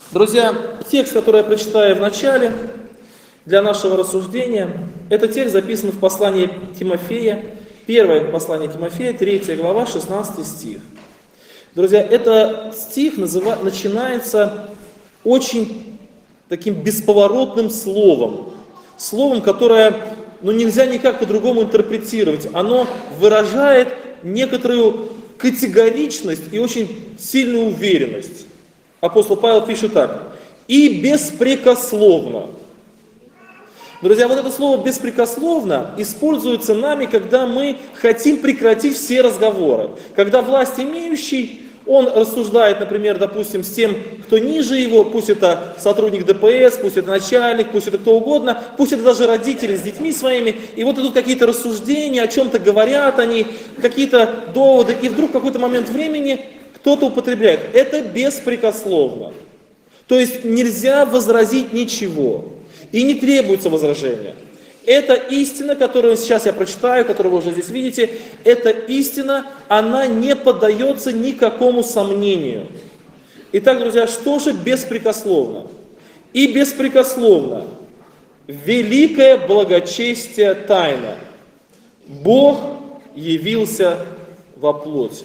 Друзья, текст, который я прочитаю в начале для нашего рассуждения, этот текст записан в послании Тимофея, первое послание Тимофея, 3 глава, 16 стих. Друзья, этот стих начинается очень таким бесповоротным словом, которое нельзя никак по-другому интерпретировать. Оно выражает некоторую категоричность и очень сильную уверенность. Апостол Павел пишет так: «И беспрекословно». Друзья, вот это слово «беспрекословно» используется нами, когда мы хотим прекратить все разговоры. Когда власть имеющий, он рассуждает, например, допустим, с тем, кто ниже его, пусть это сотрудник ДПС, пусть это начальник, пусть это кто угодно, пусть это даже родители с детьми своими, и вот идут какие-то рассуждения, о чем-то говорят они, какие-то доводы, и вдруг в какой-то момент времени кто-то употребляет. Это беспрекословно. То есть нельзя возразить ничего. И не требуется возражения. Эта истина, которую сейчас я прочитаю, которую вы уже здесь видите, эта истина, она не поддается никакому сомнению. Итак, друзья, что же беспрекословно? И беспрекословно великое благочестие тайна. Бог явился во плоти.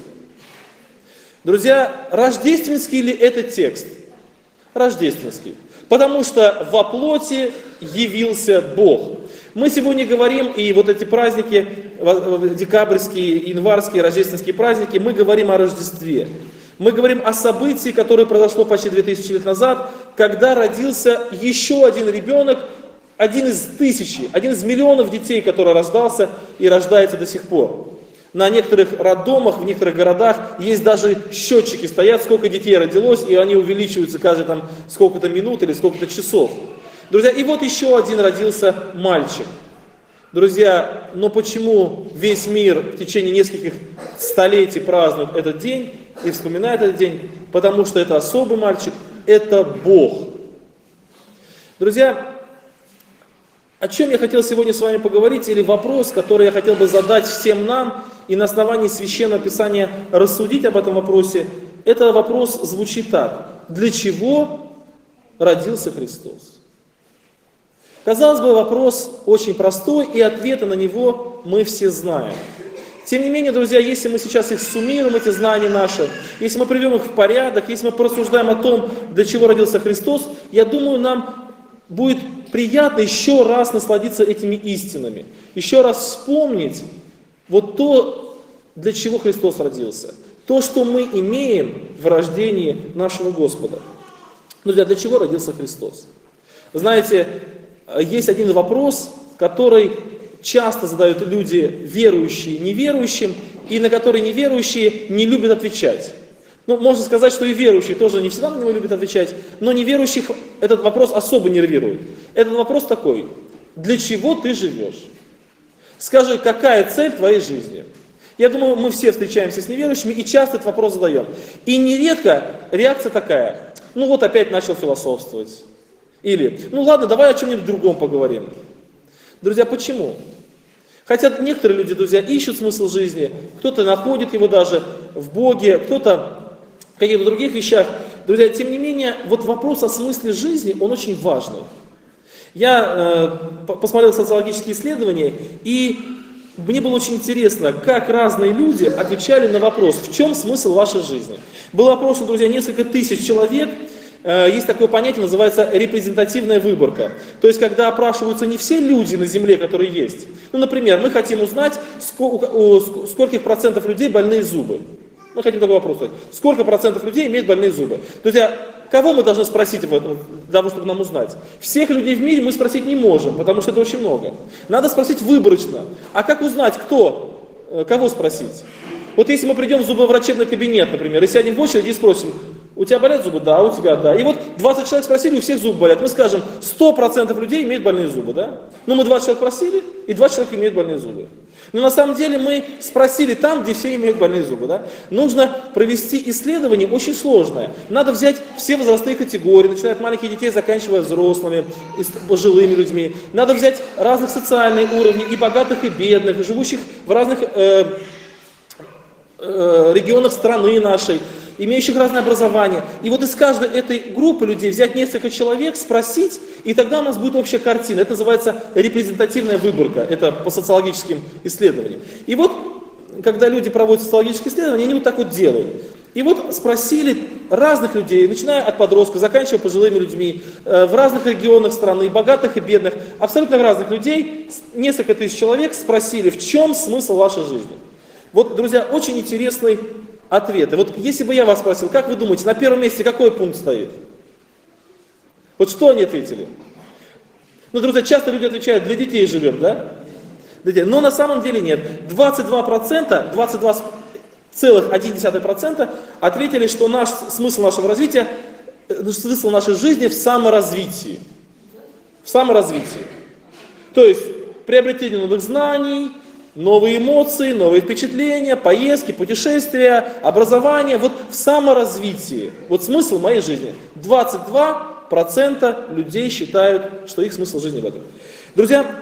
Друзья, рождественский ли это текст? Рождественский. Потому что во плоти явился Бог. Мы сегодня говорим, и вот эти праздники, декабрьские, январские, рождественские праздники, мы говорим о Рождестве. Мы говорим о событии, которое произошло почти 2000 лет назад, когда родился еще один ребенок, один из тысячи, один из миллионов детей, который рождался и рождается до сих пор. На некоторых роддомах, в некоторых городах есть даже счетчики стоят, сколько детей родилось, и они увеличиваются каждые там сколько-то минут или сколько-то часов. Друзья, и вот еще один родился мальчик. Друзья, но почему весь мир в течение нескольких столетий празднует этот день и вспоминает этот день? Потому что это особый мальчик, это Бог. Друзья, о чем я хотел сегодня с вами поговорить, или вопрос, который я хотел бы задать всем нам, и на основании Священного Писания рассудить об этом вопросе, этот вопрос звучит так: для чего родился Христос? Казалось бы, вопрос очень простой, и ответы на него мы все знаем. Тем не менее, друзья, если мы сейчас их суммируем, эти знания наши, если мы приведем их в порядок, если мы порассуждаем о том, для чего родился Христос, я думаю, нам будет приятно еще раз насладиться этими истинами, еще раз вспомнить вот то, для чего Христос родился, то, что мы имеем в рождении нашего Господа. Друзья, для чего родился Христос? Знаете, есть один вопрос, который часто задают люди, верующие неверующим, и на который неверующие не любят отвечать. Можно сказать, что и верующие тоже не всегда на него любят отвечать, но неверующих этот вопрос особо нервирует. Этот вопрос такой: для чего ты живешь? Скажи, какая цель твоей жизни? Я думаю, мы все встречаемся с неверующими и часто этот вопрос задаем. И нередко реакция такая: опять начал философствовать. Или, ладно, давай о чем-нибудь другом поговорим. Друзья, почему? Хотя некоторые люди, друзья, ищут смысл жизни, кто-то находит его даже в Боге, кто-то в каких-то других вещах. Друзья, тем не менее, вот вопрос о смысле жизни, он очень важный. Я посмотрел социологические исследования, и мне было очень интересно, как разные люди отвечали на вопрос, в чем смысл вашей жизни. Был опрос, друзья, несколько тысяч человек. Есть такое понятие, называется репрезентативная выборка. То есть, когда опрашиваются не все люди на земле, которые есть. Например, мы хотим узнать, у скольких процентов людей больные зубы. Мы хотим такой вопрос задать. Сколько процентов людей имеют больные зубы? Друзья, кого мы должны спросить об этом, для того, чтобы нам узнать? Всех людей в мире мы спросить не можем, потому что это очень много. Надо спросить выборочно. А как узнать, кого спросить? Вот если мы придем в зубоврачебный кабинет, например, и сядем в очередь и спросим: у тебя болят зубы? Да, у тебя, да. И вот 20 человек спросили, у всех зубы болят. Мы скажем, 100% людей имеют больные зубы, да? Мы 20 человек спросили, и 20 человек имеют больные зубы. Но на самом деле мы спросили там, где все имеют больные зубы, да? Нужно провести исследование очень сложное. Надо взять все возрастные категории, начиная от маленьких детей, заканчивая взрослыми, пожилыми людьми. Надо взять разных социальных уровней, и богатых, и бедных, и живущих в разных регионах страны нашей. имеющих разное образование. И вот из каждой этой группы людей взять несколько человек, спросить, и тогда у нас будет общая картина. Это называется репрезентативная выборка, это по социологическим исследованиям. И вот, когда люди проводят социологические исследования, они вот так вот делают. И вот спросили разных людей, начиная от подростков, заканчивая пожилыми людьми, в разных регионах страны, богатых и бедных, абсолютно разных людей, несколько тысяч человек спросили, в чем смысл вашей жизни. Вот, друзья, очень интересный ответ. И вот если бы я вас спросил, как вы думаете, на первом месте какой пункт стоит? Вот что они ответили? Ну, друзья, часто люди отвечают, для детей живем, да? Но на самом деле нет. 22,1% ответили, что смысл нашего развития, смысл нашей жизни в саморазвитии. В саморазвитии. То есть приобретение новых знаний, новые эмоции, новые впечатления, поездки, путешествия, образование. Вот в саморазвитии. Вот смысл моей жизни. 22% людей считают, что их смысл жизни в этом. Друзья,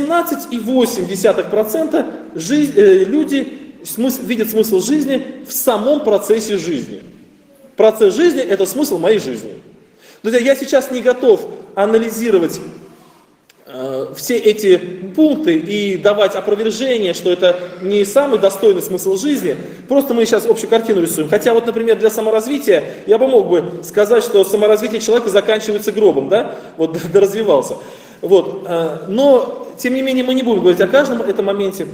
18,8% люди видят смысл жизни в самом процессе жизни. Процесс жизни – это смысл моей жизни. Друзья, я сейчас не готов анализировать все эти пункты и давать опровержение, что это не самый достойный смысл жизни. Просто мы сейчас общую картину рисуем. Хотя вот, например, для саморазвития я бы мог бы сказать, что саморазвитие человека заканчивается гробом, да? Вот доразвивался. Вот. Но, тем не менее, мы не будем говорить о каждом этом моменте.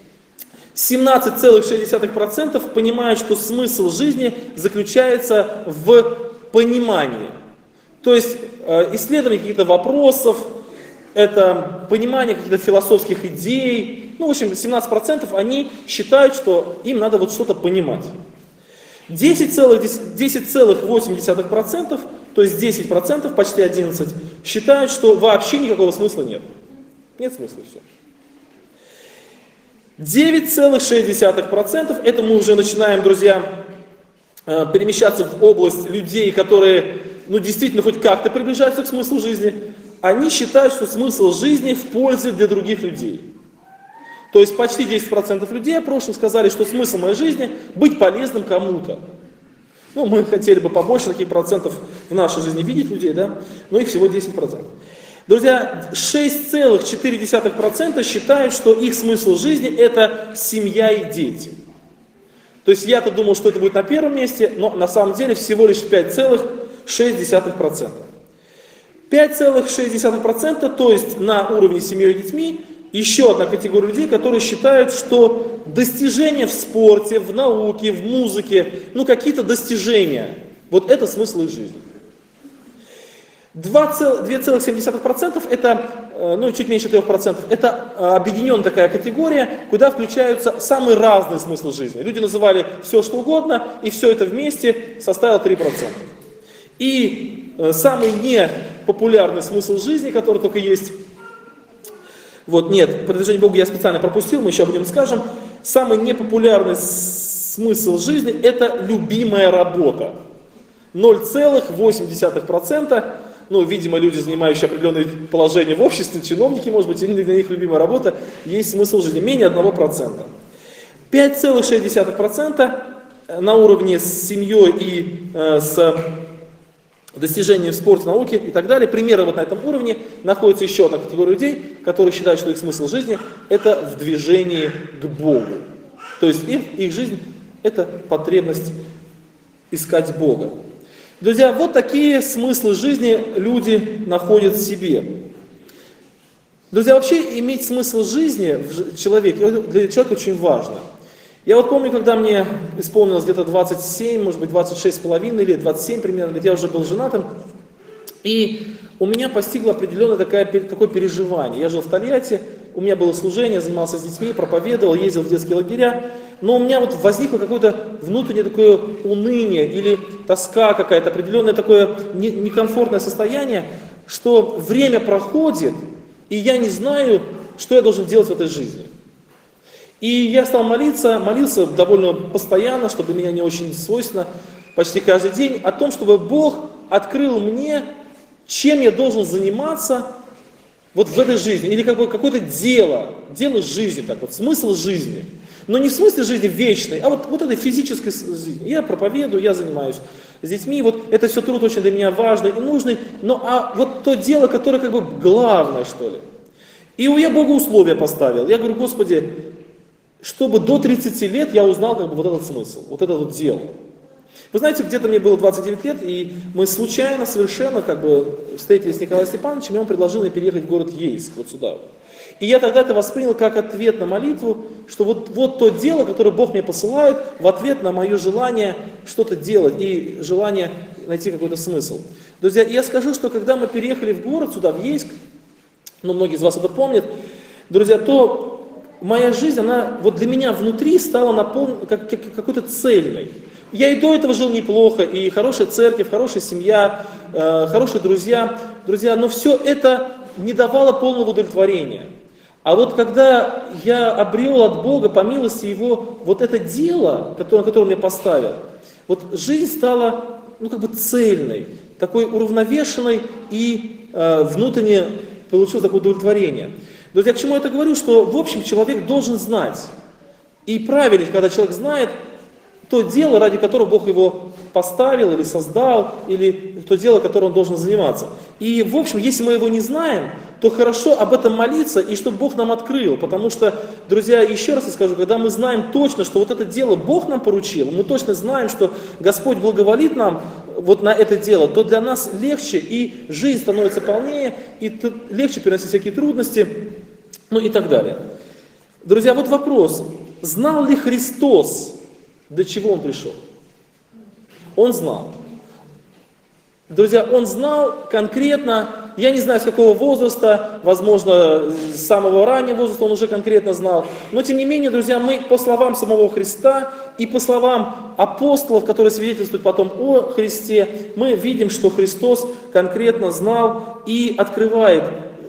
17,6% понимают, что смысл жизни заключается в понимании. То есть исследование каких-то вопросов, это понимание каких-то философских идей. Ну, в общем, 17% они считают, что им надо вот что-то понимать. 10,8%, то есть 10%, почти 11%, считают, что вообще никакого смысла нет. Нет смысла, все. 9,6%, это мы уже начинаем, друзья, перемещаться в область людей, которые, ну, действительно хоть как-то приближаются к смыслу жизни. Они считают, что смысл жизни в пользе для других людей. То есть почти 10% людей в прошлом сказали, что смысл моей жизни быть полезным кому-то. Ну, мы хотели бы побольше таких процентов в нашей жизни видеть людей, да, но их всего 10%. Друзья, 6,4% считают, что их смысл жизни – это семья и дети. То есть я-то думал, что это будет на первом месте, но на самом деле всего лишь 5,6%. 5,6%, то есть на уровне семьи и детьми, еще одна категория людей, которые считают, что достижения в спорте, в науке, в музыке, ну какие-то достижения, вот это смысл их жизни. 2,7% это, ну чуть меньше 3%, это объединенная такая категория, куда включаются самые разные смыслы жизни. Люди называли все что угодно, и все это вместе составило 3%. И самый непопулярный смысл жизни, который только есть, вот нет, продвижение Богу я специально пропустил, мы еще об этом скажем, самый непопулярный смысл жизни – это любимая работа. 0,8%. Ну, видимо, люди, занимающие определенное положение в обществе, чиновники, может быть, или для них любимая работа, есть смысл жизни, менее 1%. 5,6% на уровне с семьей и с достижением в спорте, науке и так далее. Примерно вот на этом уровне находится еще одна категория людей, которые считают, что их смысл жизни – это в движении к Богу. То есть их жизнь – это потребность искать Бога. Друзья, вот такие смыслы жизни люди находят в себе. Друзья, вообще иметь смысл жизни для человека очень важно. Я вот помню, когда мне исполнилось где-то 27, может быть 26,5 лет, 27 примерно лет, я уже был женатым, и у меня постигло определенное такое переживание. Я жил в Тольятти, у меня было служение, занимался с детьми, проповедовал, ездил в детские лагеря, но у меня вот возникло какое-то внутреннее такое уныние или тоска какая-то, определенное такое некомфортное состояние, что время проходит, и я не знаю, что я должен делать в этой жизни. И я стал молился довольно постоянно, что для меня не очень свойственно, почти каждый день, о том, чтобы Бог открыл мне, чем я должен заниматься вот в этой жизни, или какое-то дело жизни, так вот, смысл жизни. Но не в смысле жизни вечной, а вот этой физической жизни. Я проповедую, я занимаюсь с детьми, вот это все труд очень для меня важный и нужный, но вот то дело, которое как бы главное, что ли. И я Богу условия поставил. Я говорю: Господи, чтобы до 30 лет я узнал как бы вот этот смысл, вот это вот дело. Вы знаете, где-то мне было 29 лет, и мы случайно совершенно как бы встретились с Николаем Степановичем, и он предложил мне переехать в город Ейск, вот сюда. И я тогда это воспринял как ответ на молитву, что вот то дело, которое Бог мне посылает, в ответ на мое желание что-то делать и желание найти какой-то смысл. Друзья, я скажу, что когда мы переехали в город сюда, в Ейск, многие из вас это помнят, друзья, то моя жизнь, она вот для меня внутри стала наполнена какой-то цельной. Я и до этого жил неплохо, и хорошая церковь, хорошая семья, хорошие друзья, но все это не давало полного удовлетворения. А вот когда я обрел от Бога, по милости Его, вот это дело, которое Он мне поставил, вот жизнь стала, как бы цельной, такой уравновешенной, и внутренне получилось такое удовлетворение. Друзья, к чему я это говорю? Что, в общем, человек должен знать. И правильно, когда человек знает то дело, ради которого Бог его поставил или создал, или то дело, которым он должен заниматься. И, в общем, если мы его не знаем, то хорошо об этом молиться, и чтобы Бог нам открыл. Потому что, друзья, еще раз я скажу, когда мы знаем точно, что вот это дело Бог нам поручил, мы точно знаем, что Господь благоволит нам вот на это дело, то для нас легче, и жизнь становится полнее, и легче переносить всякие трудности, и так далее. Друзья, вот вопрос. Знал ли Христос, для чего Он пришел? Он знал. Друзья, Он знал конкретно, я не знаю с какого возраста, возможно, с самого раннего возраста Он уже конкретно знал, но тем не менее, друзья, мы по словам самого Христа и по словам апостолов, которые свидетельствуют потом о Христе, мы видим, что Христос конкретно знал и открывает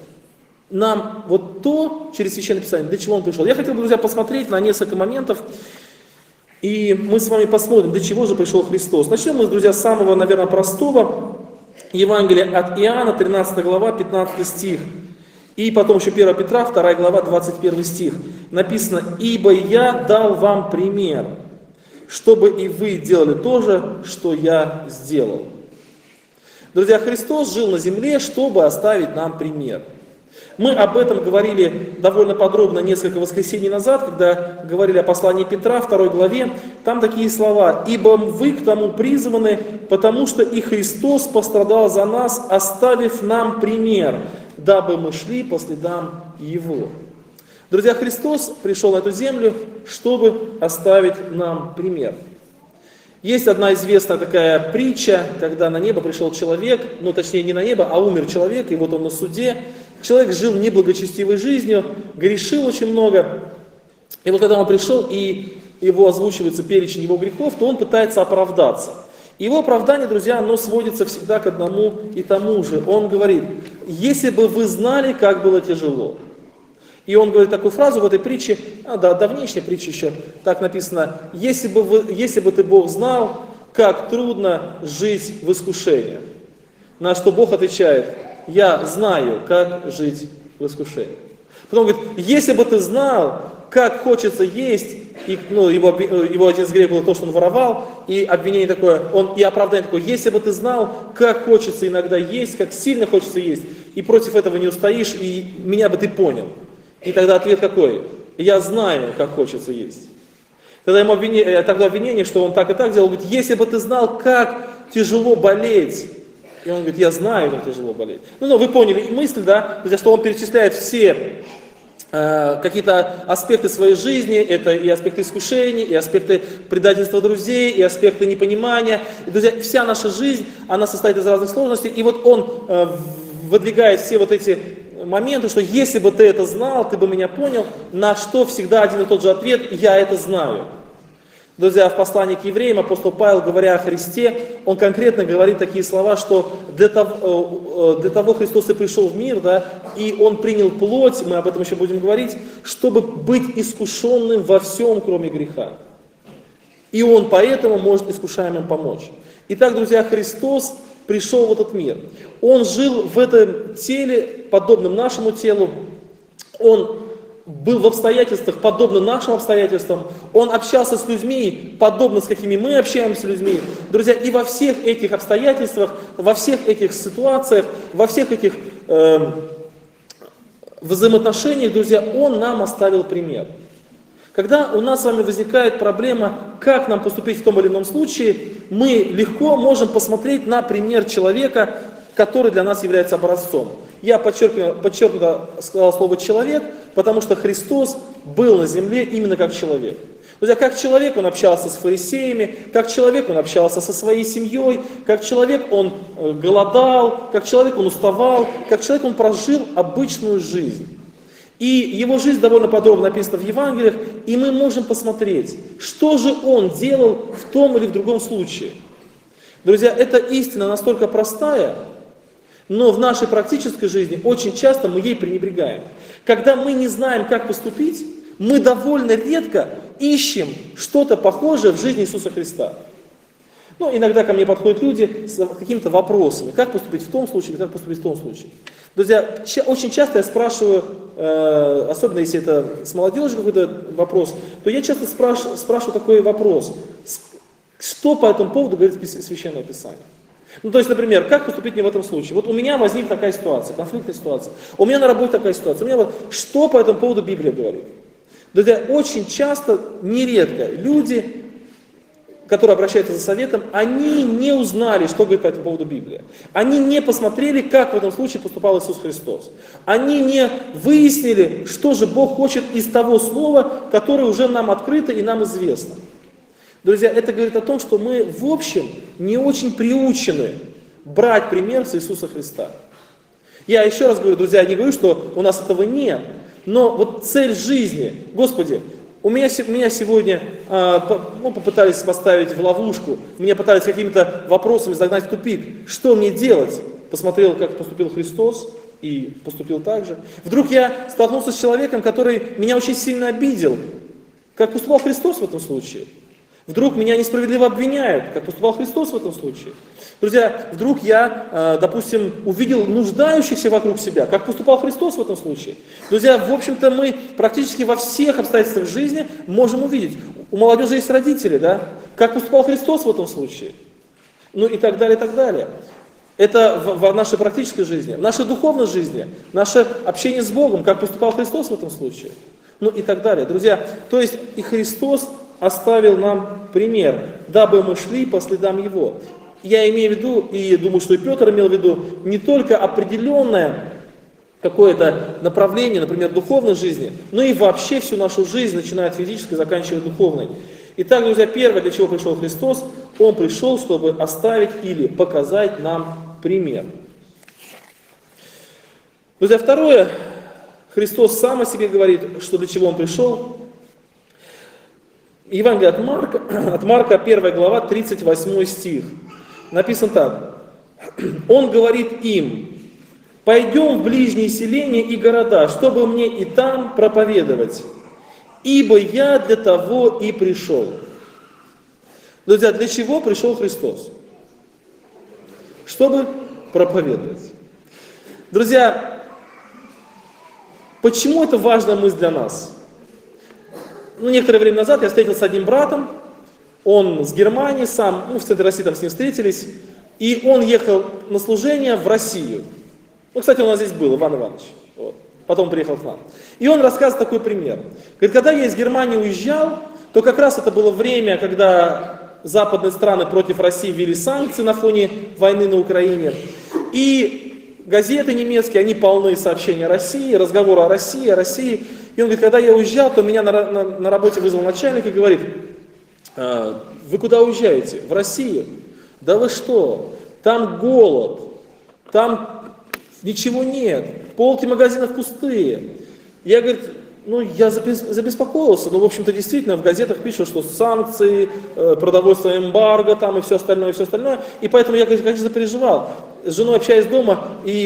нам вот то, через Священное Писание, для чего Он пришел. Я хотел бы, друзья, посмотреть на несколько моментов, и мы с вами посмотрим, для чего же пришел Христос. Начнем мы, друзья, с самого, наверное, простого. Евангелие от Иоанна, 13 глава, 15 стих. И потом еще 1 Петра, 2 глава, 21 стих. Написано: «Ибо я дал вам пример, чтобы и вы делали то же, что я сделал». Друзья, Христос жил на земле, чтобы оставить нам пример. Мы об этом говорили довольно подробно несколько воскресений назад, когда говорили о послании Петра, 2 главе. Там такие слова: «Ибо вы к тому призваны, потому что и Христос пострадал за нас, оставив нам пример, дабы мы шли по следам Его». Друзья, Христос пришел на эту землю, чтобы оставить нам пример. Есть одна известная такая притча, когда на небо пришел человек, точнее не на небо, а умер человек, и вот он на суде. Человек жил неблагочестивой жизнью, грешил очень много. И вот когда он пришел, и его озвучивается перечень его грехов, то он пытается оправдаться. Его оправдание, друзья, оно сводится всегда к одному и тому же. Он говорит: «Если бы вы знали, как было тяжело». И он говорит такую фразу в этой притче, давнейшая притча еще, так написано: если бы ты, Бог, знал, как трудно жить в искушении». На что Бог отвечает: «Я знаю, как жить в искушении». Потом говорит: если бы ты знал, как хочется есть, и, его один из грехов был то, что он воровал, и обвинение такое, и оправдание такое: если бы ты знал, как хочется иногда есть, как сильно хочется есть, и против этого не устоишь, и меня бы ты понял. И тогда ответ какой? Я знаю, как хочется есть. Тогда обвинение, что он так и так делал, говорит: если бы ты знал, как тяжело болеть. И он говорит: я знаю, как тяжело болеть. Вы поняли мысль, да, что он перечисляет все какие-то аспекты своей жизни, это и аспекты искушений, и аспекты предательства друзей, и аспекты непонимания. И, друзья, вся наша жизнь, она состоит из разных сложностей, и вот он выдвигает все вот эти моменты, что если бы ты это знал, ты бы меня понял, на что всегда один и тот же ответ: я это знаю. Друзья, в послании к евреям апостол Павел, говоря о Христе, он конкретно говорит такие слова, что для того Христос и пришел в мир, да, и Он принял плоть, мы об этом еще будем говорить, чтобы быть искушенным во всем, кроме греха. И Он поэтому может искушаемым помочь. Итак, друзья, Христос пришел в этот мир. Он жил в этом теле, подобном нашему телу. Он был в обстоятельствах, подобно нашим обстоятельствам, он общался с людьми, подобно с какими мы общаемся с людьми. Друзья, и во всех этих обстоятельствах, во всех этих ситуациях, во всех этих взаимоотношениях, друзья, он нам оставил пример. Когда у нас с вами возникает проблема, как нам поступить в том или ином случае, мы легко можем посмотреть на пример человека, который для нас является образцом. Я подчеркнуто сказал слово «человек», потому что Христос был на земле именно как человек. Друзья, как человек он общался с фарисеями, как человек он общался со своей семьей, как человек он голодал, как человек он уставал, как человек он прожил обычную жизнь. И его жизнь довольно подробно описана в Евангелиях, и мы можем посмотреть, что же он делал в том или в другом случае. Друзья, эта истина настолько простая, но в нашей практической жизни очень часто мы ей пренебрегаем. Когда мы не знаем, как поступить, мы довольно редко ищем что-то похожее в жизни Иисуса Христа. Ну, иногда ко мне подходят люди с какими-то вопросами, как поступить в том случае, как поступить в том случае. Друзья, очень часто я спрашиваю, особенно если это с молодежью какой-то вопрос, то я часто спрашиваю такой вопрос, что по этому поводу говорит Священное Писание. Ну, то есть, например, как поступить мне в этом случае? Вот у меня возникла такая ситуация, конфликтная ситуация, у меня на работе такая ситуация, у меня вот, что по этому поводу Библия говорит? Друзья, очень часто, нередко люди, которые обращаются за советом, они не узнали, что говорит по этому поводу Библия. Они не посмотрели, как в этом случае поступал Иисус Христос. Они не выяснили, что же Бог хочет из того слова, которое уже нам открыто и нам известно. Друзья, это говорит о том, что мы в общем не очень приучены брать пример с Иисуса Христа. Я еще раз говорю, друзья, не говорю, что у нас этого нет, но вот цель жизни, Господи, меня сегодня попытались поставить в ловушку, меня пытались какими-то вопросами загнать в тупик. Что мне делать? Посмотрел, как поступил Христос и поступил так же. Вдруг я столкнулся с человеком, который меня очень сильно обидел. Как поступал Христос в этом случае? Вдруг меня несправедливо обвиняют, как поступал Христос в этом случае. Друзья, вдруг я, допустим, увидел нуждающихся вокруг себя, как поступал Христос в этом случае. Друзья, в общем-то, мы практически во всех обстоятельствах жизни можем увидеть. У молодежи есть родители, да? Как поступал Христос в этом случае. Ну и так далее, и так далее. Это в нашей практической жизни, в нашей духовной жизни, наше общение с Богом, как поступал Христос в этом случае. Ну и так далее. Друзья, то есть и Христос оставил нам пример, дабы мы шли по следам Его. Я имею в виду, и думаю, что и Петр имел в виду, не только определенное какое-то направление, например, духовной жизни, но и вообще всю нашу жизнь, начиная от физической, заканчивая духовной. Итак, друзья, первое, для чего пришел Христос, Он пришел, чтобы оставить или показать нам пример. Друзья, второе, Христос сам о себе говорит, что для чего Он пришел. Евангелие от Марка, 1 глава, 38 стих. Написано так. Он говорит им: «Пойдем в ближние селения и города, чтобы мне и там проповедовать, ибо я для того и пришел». Друзья, для чего пришел Христос? Чтобы проповедовать. Друзья, почему это важная мысль для нас? Некоторое время назад я встретился с одним братом, он с Германии сам, в центре России там с ним встретились, и он ехал на служение в Россию. Кстати, у нас здесь был Иван Иванович, вот. Потом приехал к нам. И он рассказывает такой пример. Говорит, когда я из Германии уезжал, то как раз это было время, когда западные страны против России ввели санкции на фоне войны на Украине. И газеты немецкие, они полны сообщений о России, разговоры о России, о России. И он говорит, когда я уезжал, то меня на работе вызвал начальник и говорит: вы куда уезжаете? В Россию? Да вы что? Там голод, там ничего нет, полки магазинов пустые. Я, говорит, я забеспокоился, в общем-то, действительно, в газетах пишут, что санкции, продовольственное эмбарго там и все остальное, и все остальное. И поэтому я, конечно, запереживал. С женой общаюсь дома, и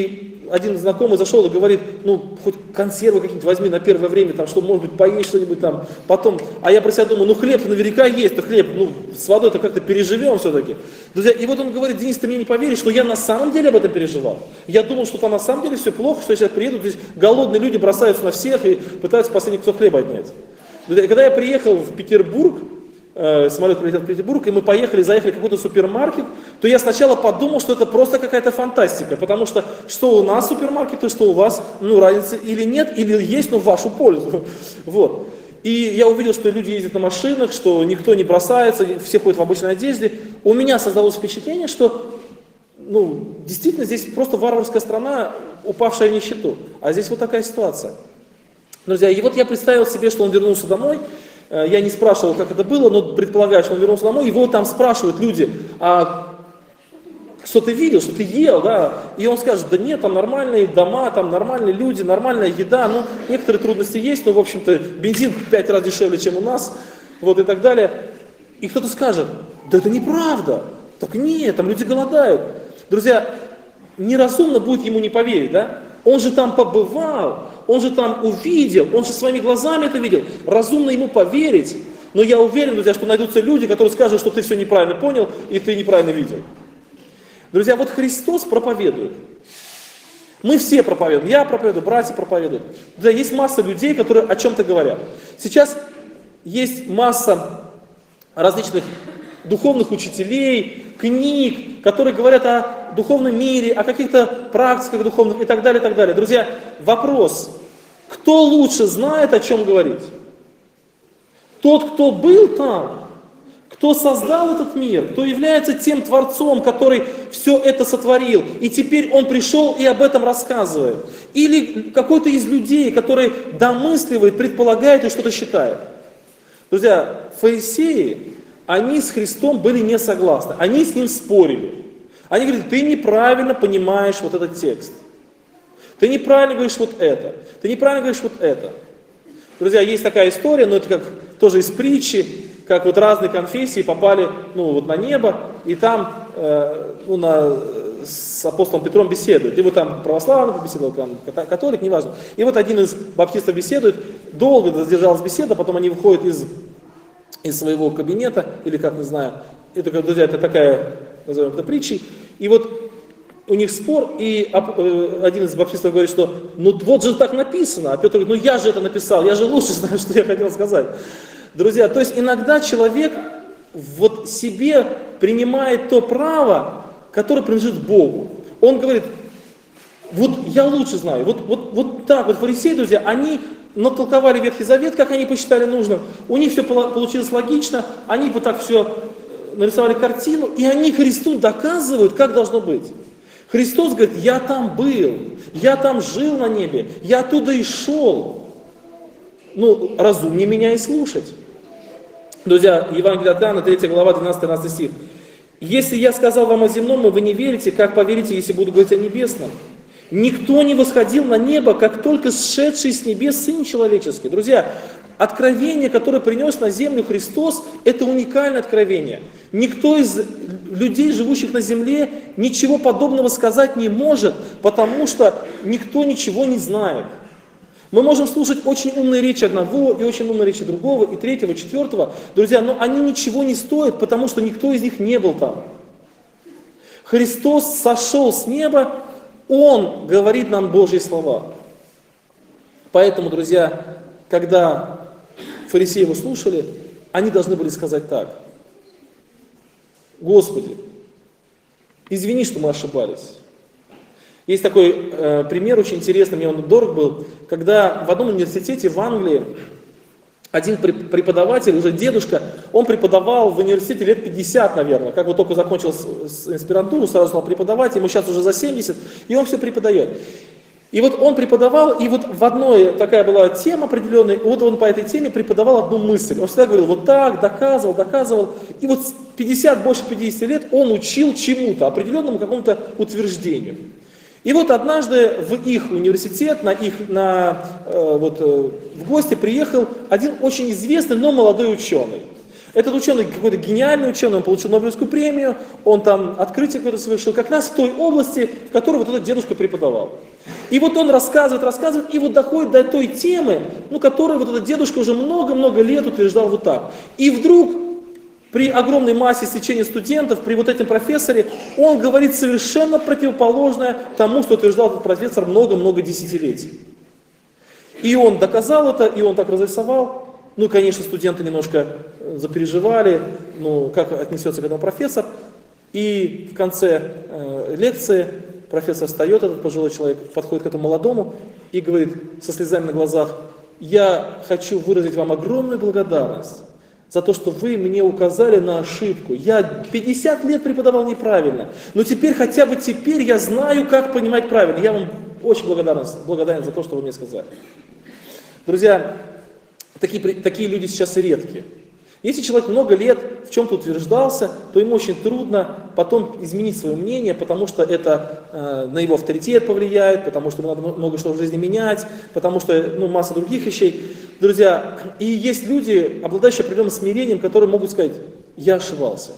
один знакомый зашел и говорит, ну, хоть консервы какие-нибудь возьми на первое время, там, чтобы, может быть, поесть что-нибудь там, потом. А я про себя думаю, ну, хлеб наверняка есть, то хлеб, ну, с водой-то как-то переживем все-таки. Друзья, и вот он говорит, Денис, ты мне не поверишь, что я на самом деле об этом переживал. Я думал, что там на самом деле все плохо, что я сейчас приеду, здесь голодные люди бросаются на всех и пытаются последний кусок хлеба отнять. Друзья, когда я приехал в Петербург, самолет прилетел в Петербург, и мы заехали в какой-то супермаркет, то я сначала подумал, что это просто какая-то фантастика, потому что у нас супермаркет, и что у вас, ну, разницы или нет, или есть, но в вашу пользу. Вот. И я увидел, что люди ездят на машинах, что никто не бросается, все ходят в обычной одежде. У меня создалось впечатление, что, ну, действительно, здесь просто варварская страна, упавшая в нищету. А здесь вот такая ситуация. Друзья, и вот я представил себе, что он вернулся домой. Я не спрашивал, как это было, но предполагаю, что он вернулся домой. Его там спрашивают люди, а что ты видел, что ты ел, да? И он скажет, да нет, там нормальные дома, там нормальные люди, нормальная еда. Ну, некоторые трудности есть, но, в общем-то, бензин в 5 раз дешевле, чем у нас, вот и так далее. И кто-то скажет, да это неправда. Так нет, там люди голодают. Друзья, неразумно будет ему не поверить, да? Он же там побывал, он же там увидел, он же своими глазами это видел. Разумно ему поверить. Но я уверен, друзья, что найдутся люди, которые скажут, что ты все неправильно понял и ты неправильно видел. Друзья, вот Христос проповедует. Мы все проповедуем, я проповедую, братья проповедуют. Друзья, есть масса людей, которые о чем-то говорят. Сейчас есть масса различных духовных учителей, книг, которые говорят о духовном мире, о каких-то практиках духовных и так далее, и так далее. Друзья, вопрос, кто лучше знает, о чем говорить? Тот, кто был там, кто создал этот мир, кто является тем Творцом, который все это сотворил, и теперь он пришел и об этом рассказывает. Или какой-то из людей, который домысливает, предполагает и что-то считает. Друзья, фарисеи, они с Христом были не согласны, они с ним спорили. Они говорят, ты неправильно понимаешь вот этот текст. Ты неправильно говоришь вот это. Ты неправильно говоришь вот это. Друзья, есть такая история, но это как тоже из притчи, как вот разные конфессии попали, ну, вот на небо, и там с апостолом Петром беседуют. И вот там православный беседовал, там католик, неважно. И вот один из баптистов беседует, долго задержалась беседа, потом они выходят из своего кабинета, или как, не знаю, это, друзья, это такая, назовем это притчей, и вот у них спор, и один из баптистов говорит, что ну вот же так написано, а Петр говорит, ну я же это написал, я же лучше знаю, что я хотел сказать. Друзья, то есть иногда человек вот себе принимает то право, которое принадлежит Богу. Он говорит, вот я лучше знаю, вот так, вот фарисеи, друзья, они натолковали Ветхий Завет, как они посчитали нужным, у них все получилось логично, они вот так все нарисовали картину, и они Христу доказывают, как должно быть. Христос говорит, я там был, я там жил на небе, я оттуда и шел. Ну, разумнее меня и слушать. Друзья, Евангелие от Иоанна, 3 глава, 12-13 стих. Если я сказал вам о земном, и вы не верите, как поверите, если буду говорить о небесном? Никто не восходил на небо, как только сшедший с небес Сын Человеческий. Друзья, откровение, которое принес на землю Христос, это уникальное откровение. Никто из людей, живущих на земле, ничего подобного сказать не может, потому что никто ничего не знает. Мы можем слушать очень умные речи одного, и очень умные речи другого, и третьего, и четвертого. Друзья, но они ничего не стоят, потому что никто из них не был там. Христос сошел с неба, Он говорит нам Божьи слова. Поэтому, друзья, когда фарисеи его слушали, они должны были сказать так. Господи, извини, что мы ошибались. Есть такой пример очень интересный, мне он дорог был, когда в одном университете в Англии один преподаватель, уже дедушка, он преподавал в университете лет 50, наверное, как вот только закончил аспирантуру, сразу стал преподавать, ему сейчас уже за 70, и он все преподает. И вот он преподавал, и вот в одной такая была тема определенная, и вот он по этой теме преподавал одну мысль. Он всегда говорил, вот так, доказывал, и вот с 50, больше 50 лет он учил чему-то, определенному какому-то утверждению. И вот однажды в их университет, в гости приехал один очень известный, но молодой ученый. Этот ученый, какой-то гениальный ученый, он получил Нобелевскую премию, он там открытие какое-то совершил, как раз в той области, в которой вот этот дедушка преподавал. И вот он рассказывает, и вот доходит до той темы, которую вот этот дедушка уже много-много лет утверждал вот так. И вдруг, при огромной массе стечения студентов, при вот этом профессоре, он говорит совершенно противоположное тому, что утверждал этот профессор много-много десятилетий. И он доказал это, и он так разрисовал. Ну, конечно, студенты немножко запереживали, как отнесется к этому профессор. И в конце лекции профессор встает, этот пожилой человек, подходит к этому молодому и говорит со слезами на глазах: я хочу выразить вам огромную благодарность за то, что вы мне указали на ошибку. Я 50 лет преподавал неправильно, но теперь, хотя бы теперь я знаю, как понимать правильно. Я вам очень благодарен за то, что вы мне сказали. Друзья, такие люди сейчас редкие. Если человек много лет в чем-то утверждался, то ему очень трудно потом изменить свое мнение, потому что это на его авторитет повлияет, потому что ему надо много что в жизни менять, потому что масса других вещей. Друзья, и есть люди, обладающие определенным смирением, которые могут сказать: я ошибался.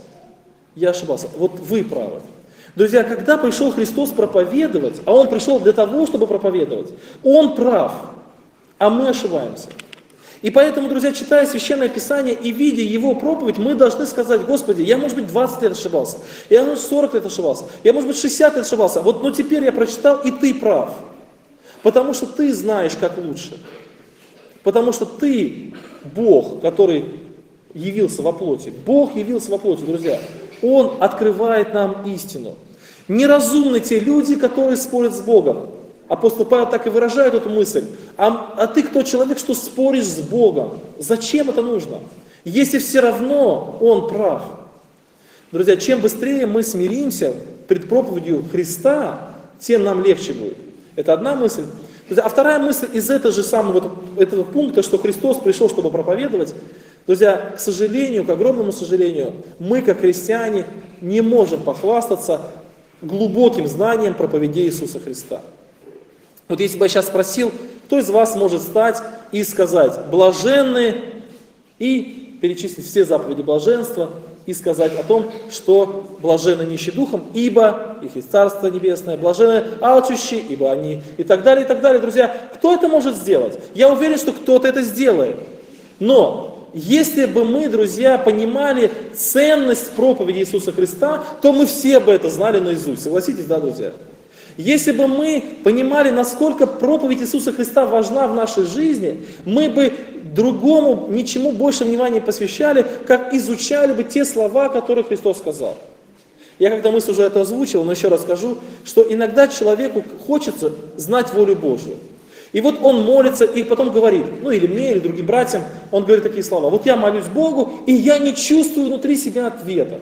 Вот вы правы. Друзья, когда пришел Христос проповедовать, а Он пришел для того, чтобы проповедовать, Он прав, а мы ошибаемся. И поэтому, друзья, читая Священное Писание и видя Его проповедь, мы должны сказать: Господи, я, может быть, 20 лет ошибался, я, может, 40 лет ошибался, я, может быть, 60 лет ошибался, но теперь я прочитал, и Ты прав. Потому что Ты знаешь, как лучше. Потому что Ты Бог, который явился во плоти. Бог явился во плоти, друзья. Он открывает нам истину. Неразумны те люди, которые спорят с Богом. Апостол Павел так и выражает эту мысль. А ты кто человек, что споришь с Богом? Зачем это нужно? Если все равно Он прав. Друзья, чем быстрее мы смиримся пред проповедью Христа, тем нам легче будет. Это одна мысль. Друзья, а вторая мысль из этого же самого этого пункта, что Христос пришел, чтобы проповедовать. Друзья, к сожалению, к огромному сожалению, мы, как христиане, не можем похвастаться глубоким знанием проповедей Иисуса Христа. Вот если бы я сейчас спросил, кто из вас может встать и сказать: блаженны, и перечислить все заповеди блаженства, и сказать о том, что блаженны нищие духом, ибо их есть Царство Небесное, блаженны алчущие, ибо они, и так далее, и так далее. Друзья, кто это может сделать? Я уверен, что кто-то это сделает. Но если бы мы, друзья, понимали ценность проповеди Иисуса Христа, то мы все бы это знали наизусть. Согласитесь, да, друзья? Если бы мы понимали, насколько проповедь Иисуса Христа важна в нашей жизни, мы бы другому ничему больше внимания посвящали, как изучали бы те слова, которые Христос сказал. Я когда мысль уже это озвучил, но еще раз скажу, что иногда человеку хочется знать волю Божью. И вот он молится и потом говорит, или мне, или другим братьям, он говорит такие слова: вот я молюсь Богу, и я не чувствую внутри себя ответа.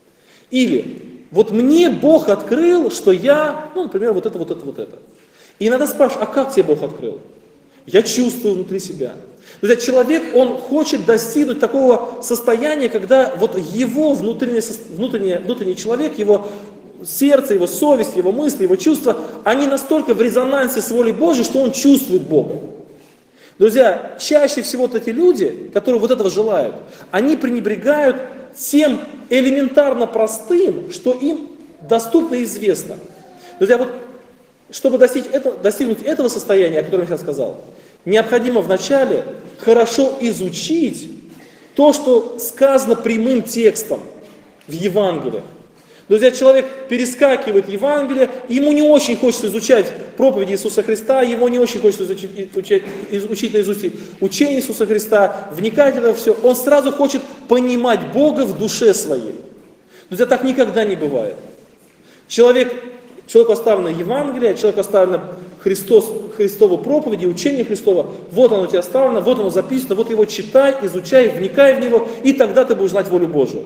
Или вот мне Бог открыл, что я, например, вот это. И иногда спрашиваю: а как тебе Бог открыл? Я чувствую внутри себя. Друзья, человек, он хочет достигнуть такого состояния, когда вот его внутренний человек, его сердце, его совесть, его мысли, его чувства, они настолько в резонансе с волей Божьей, что он чувствует Бога. Друзья, чаще всего вот эти люди, которые вот этого желают, они пренебрегают тем элементарно простым, что им доступно и известно. Друзья, вот чтобы достигнуть этого состояния, о котором я сейчас сказал, необходимо вначале хорошо изучить то, что сказано прямым текстом в Евангелии. Друзья, человек перескакивает Евангелие, ему не очень хочется изучать проповеди Иисуса Христа, ему не очень хочется учить наизусть учение Иисуса Христа, вникать в это все. Он сразу хочет понимать Бога в душе своей. Друзья, так никогда не бывает. Человеку оставлено Евангелие, человеку оставлено Христову проповеди, учение Христова. Вот оно у тебя оставлено, вот оно записано, вот его читай, изучай, вникай в него, и тогда ты будешь знать волю Божию.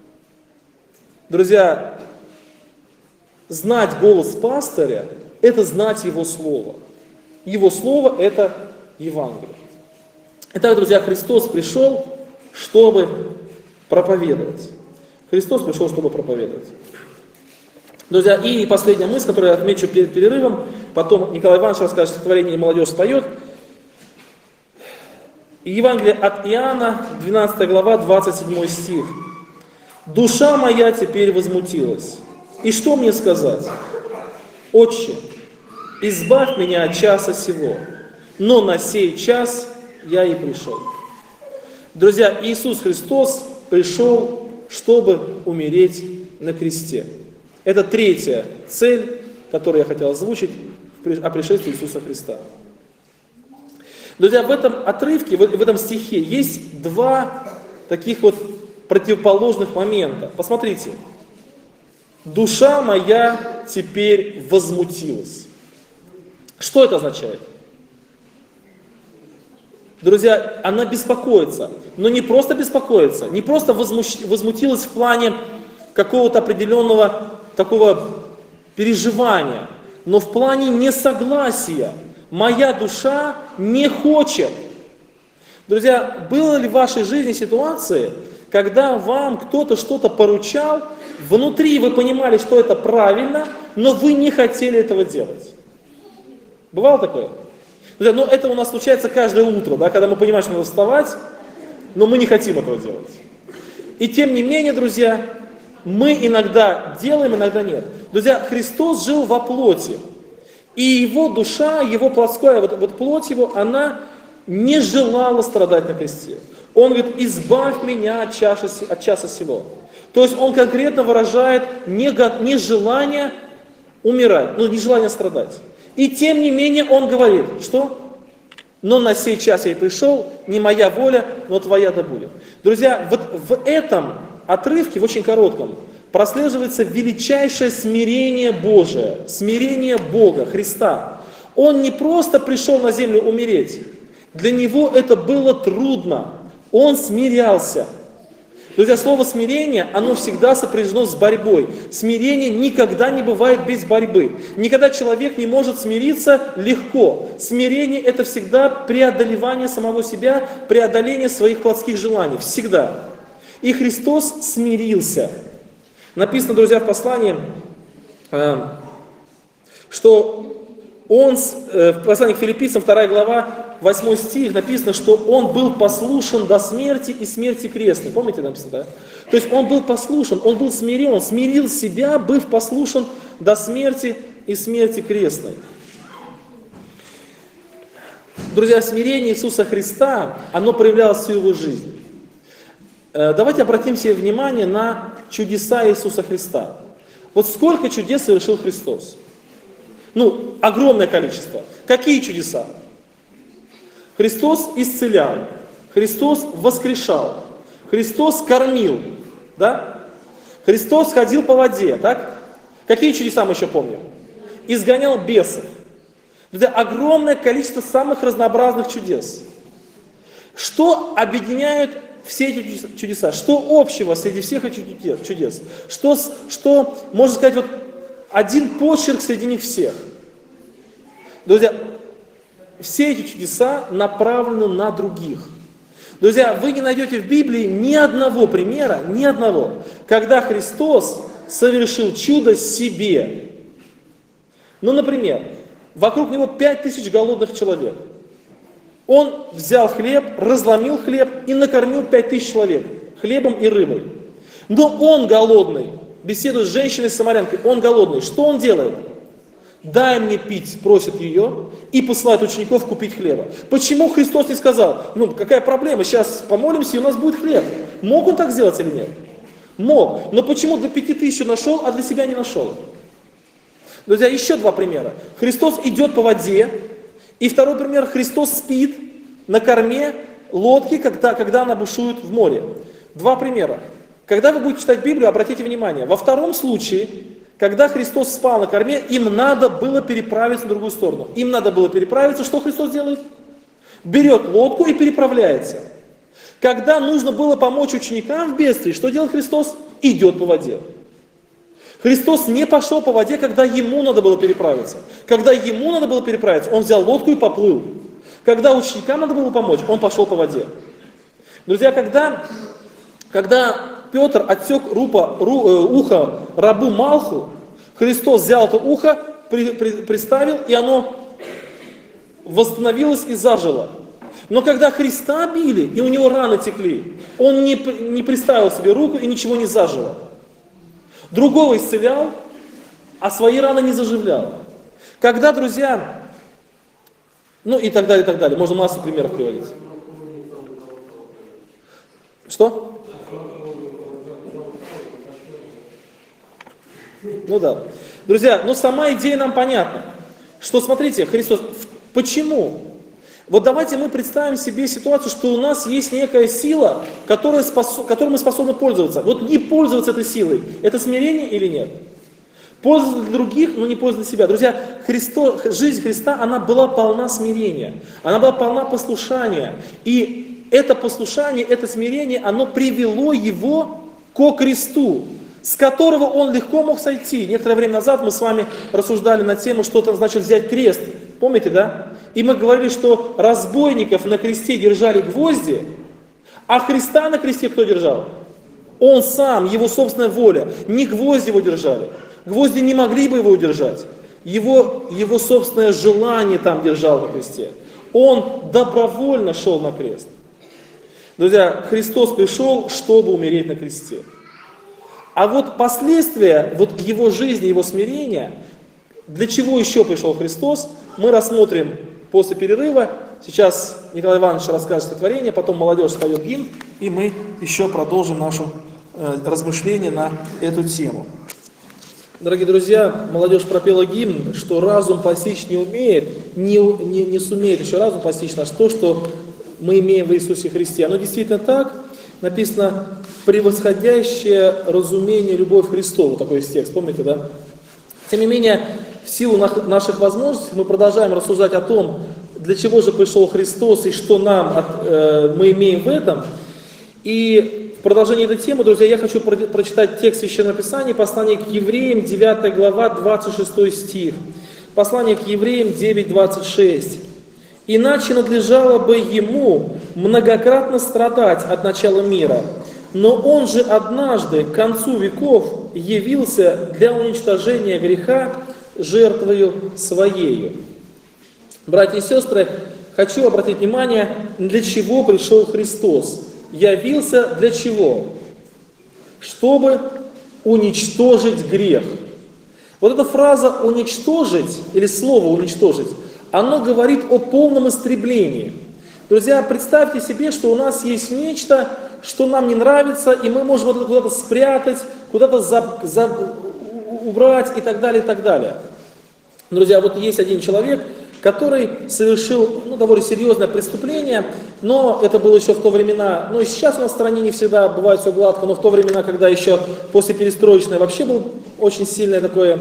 Друзья, знать голос пастыря – это знать его слово. Его слово – это Евангелие. Итак, друзья, Христос пришел, чтобы проповедовать. Христос пришел, чтобы проповедовать. Друзья, и последняя мысль, которую я отмечу перед перерывом, потом Николай Иванович расскажет стихотворение, и молодежь споет. Евангелие от Иоанна, 12 глава, 27 стих. «Душа моя теперь возмутилась. И что мне сказать? Отче, избавь меня от часа сего, но на сей час я и пришел». Друзья, Иисус Христос пришел, чтобы умереть на кресте. Это третья цель, которую я хотел озвучить о пришествии Иисуса Христа. Друзья, в этом отрывке, в этом стихе есть два таких вот противоположных момента. Посмотрите. «Душа моя теперь возмутилась». Что это означает? Друзья, она беспокоится. Но не просто беспокоится, не просто возмутилась в плане какого-то определенного такого переживания, но в плане несогласия. Моя душа не хочет. Друзья, было ли в вашей жизни ситуации, когда вам кто-то что-то поручал, внутри вы понимали, что это правильно, но вы не хотели этого делать? Бывало такое? Друзья, ну это у нас случается каждое утро, да, когда мы понимаем, что надо вставать, но мы не хотим этого делать. И тем не менее, друзья, мы иногда делаем, иногда нет. Друзья, Христос жил во плоти. И его душа, его плотская, вот плоть его, она не желала страдать на кресте. Он говорит: избавь меня от часа сего. То есть он конкретно выражает нежелание умирать, нежелание страдать. И тем не менее он говорит, что? Но на сей час я и пришел, не моя воля, но твоя да будет. Друзья, вот в этом отрывке, в очень коротком, прослеживается величайшее смирение Божие, смирение Бога, Христа. Он не просто пришел на землю умереть. Для него это было трудно. Он смирялся. Друзья, слово смирение, оно всегда сопряжено с борьбой. Смирение никогда не бывает без борьбы. Никогда человек не может смириться легко. Смирение — это всегда преодолевание самого себя, преодоление своих плотских желаний. Всегда. И Христос смирился. Написано, друзья, в послании, что он, в послании к Филиппийцам, 2 глава, 8 стих, написано, что он был послушен до смерти и смерти крестной. Помните, написано, да? То есть он был послушен, он был смирен, он смирил себя, быв послушен до смерти и смерти крестной. Друзья, смирение Иисуса Христа, оно проявлялось всю его жизнь. Давайте обратим себе внимание на чудеса Иисуса Христа. Вот сколько чудес совершил Христос? Огромное количество. Какие чудеса? Христос исцелял, Христос воскрешал, Христос кормил, да? Христос ходил по воде, так? Какие чудеса мы еще помним? Изгонял бесов. Это огромное количество самых разнообразных чудес. Что объединяют все эти чудеса? Что общего среди всех этих чудес? Что можно сказать, вот один почерк среди них всех? Друзья, все эти чудеса направлены на других. Друзья, вы не найдете в Библии ни одного примера, когда Христос совершил чудо себе. Например, вокруг него 5000 голодных человек. Он взял хлеб, разломил хлеб и накормил 5000 человек хлебом и рыбой. Но он голодный, беседует с женщиной-самарянкой, он голодный. Что он делает? «Дай мне пить», просит ее, и посылает учеников купить хлеба. Почему Христос не сказал: какая проблема, сейчас помолимся, и у нас будет хлеб? Мог он так сделать или нет? Мог. Но почему для 5000 нашел, а для себя не нашел? Друзья, еще два примера. Христос идет по воде, и второй пример: Христос спит на корме лодки, когда она бушует в море. Два примера. Когда вы будете читать Библию, обратите внимание, во втором случае, когда Христос спал на корме, им надо было переправиться на другую сторону. Им надо было переправиться, что Христос делает? Берет лодку и переправляется. Когда нужно было помочь ученикам в бедствии, что делает Христос? Идет по воде. Христос не пошел по воде, когда ему надо было переправиться. Когда ему надо было переправиться, он взял лодку и поплыл. Когда ученикам надо было помочь, он пошел по воде. Друзья, когда Петр отсек ухо рабу Малху, Христос взял это ухо, приставил, и оно восстановилось и зажило. Но когда Христа били, и у него раны текли, он не приставил себе руку и ничего не зажило. Другого исцелял, а свои раны не заживлял. Когда, друзья, ну и так далее, и так далее. Можно массу примеров приводить. Что? Ну да. Друзья, ну сама идея нам понятна. Что, смотрите, Христос, почему? Вот давайте мы представим себе ситуацию, что у нас есть некая сила, которой мы способны пользоваться. Вот не пользоваться этой силой, это смирение или нет? Пользоваться для других, но не пользоваться для себя. Друзья, жизнь Христа, она была полна смирения, она была полна послушания. И это послушание, это смирение, оно привело его ко кресту, с которого он легко мог сойти. Некоторое время назад мы с вами рассуждали на тему, что это значит взять крест. Помните, да? И мы говорили, что разбойников на кресте держали гвозди, а Христа на кресте кто держал? Он сам, его собственная воля. Не гвозди его держали. Гвозди не могли бы его удержать. Его собственное желание там держал на кресте. Он добровольно шел на крест. Друзья, Христос пришел, чтобы умереть на кресте. А вот последствия вот его жизни, его смирения, для чего еще пришел Христос, мы рассмотрим после перерыва. Сейчас Николай Иванович расскажет стихотворение, потом молодежь споет гимн, и мы еще продолжим наше размышление на эту тему. Дорогие друзья, молодежь пропела гимн, что разум постичь не умеет, не сумеет еще разум постичь наш то, что мы имеем в Иисусе Христе. Оно действительно так. Написано «превосходящее разумение любовь Христову». Такой есть текст, помните, да? Тем не менее, в силу наших возможностей мы продолжаем рассуждать о том, для чего же пришел Христос и что мы имеем в этом. И в продолжении этой темы, друзья, я хочу прочитать текст Священного Писания, послание к Евреям, 9 глава, 26 стих. Послание к Евреям 9:26. «Иначе надлежало бы ему многократно страдать от начала мира, но он же однажды к концу веков явился для уничтожения греха жертвою своею». Братья и сестры, хочу обратить внимание, для чего пришел Христос. Явился для чего? Чтобы уничтожить грех. Вот эта фраза «уничтожить» или слово «уничтожить», оно говорит о полном истреблении. Друзья, представьте себе, что у нас есть нечто, что нам не нравится, и мы можем это куда-то спрятать, куда-то убрать и так далее, и так далее. Друзья, вот есть один человек, который совершил довольно серьезное преступление, но это было еще в то времена, и сейчас у нас в стране не всегда бывает все гладко, но в то времена, когда еще после перестроечной вообще было очень сильное такое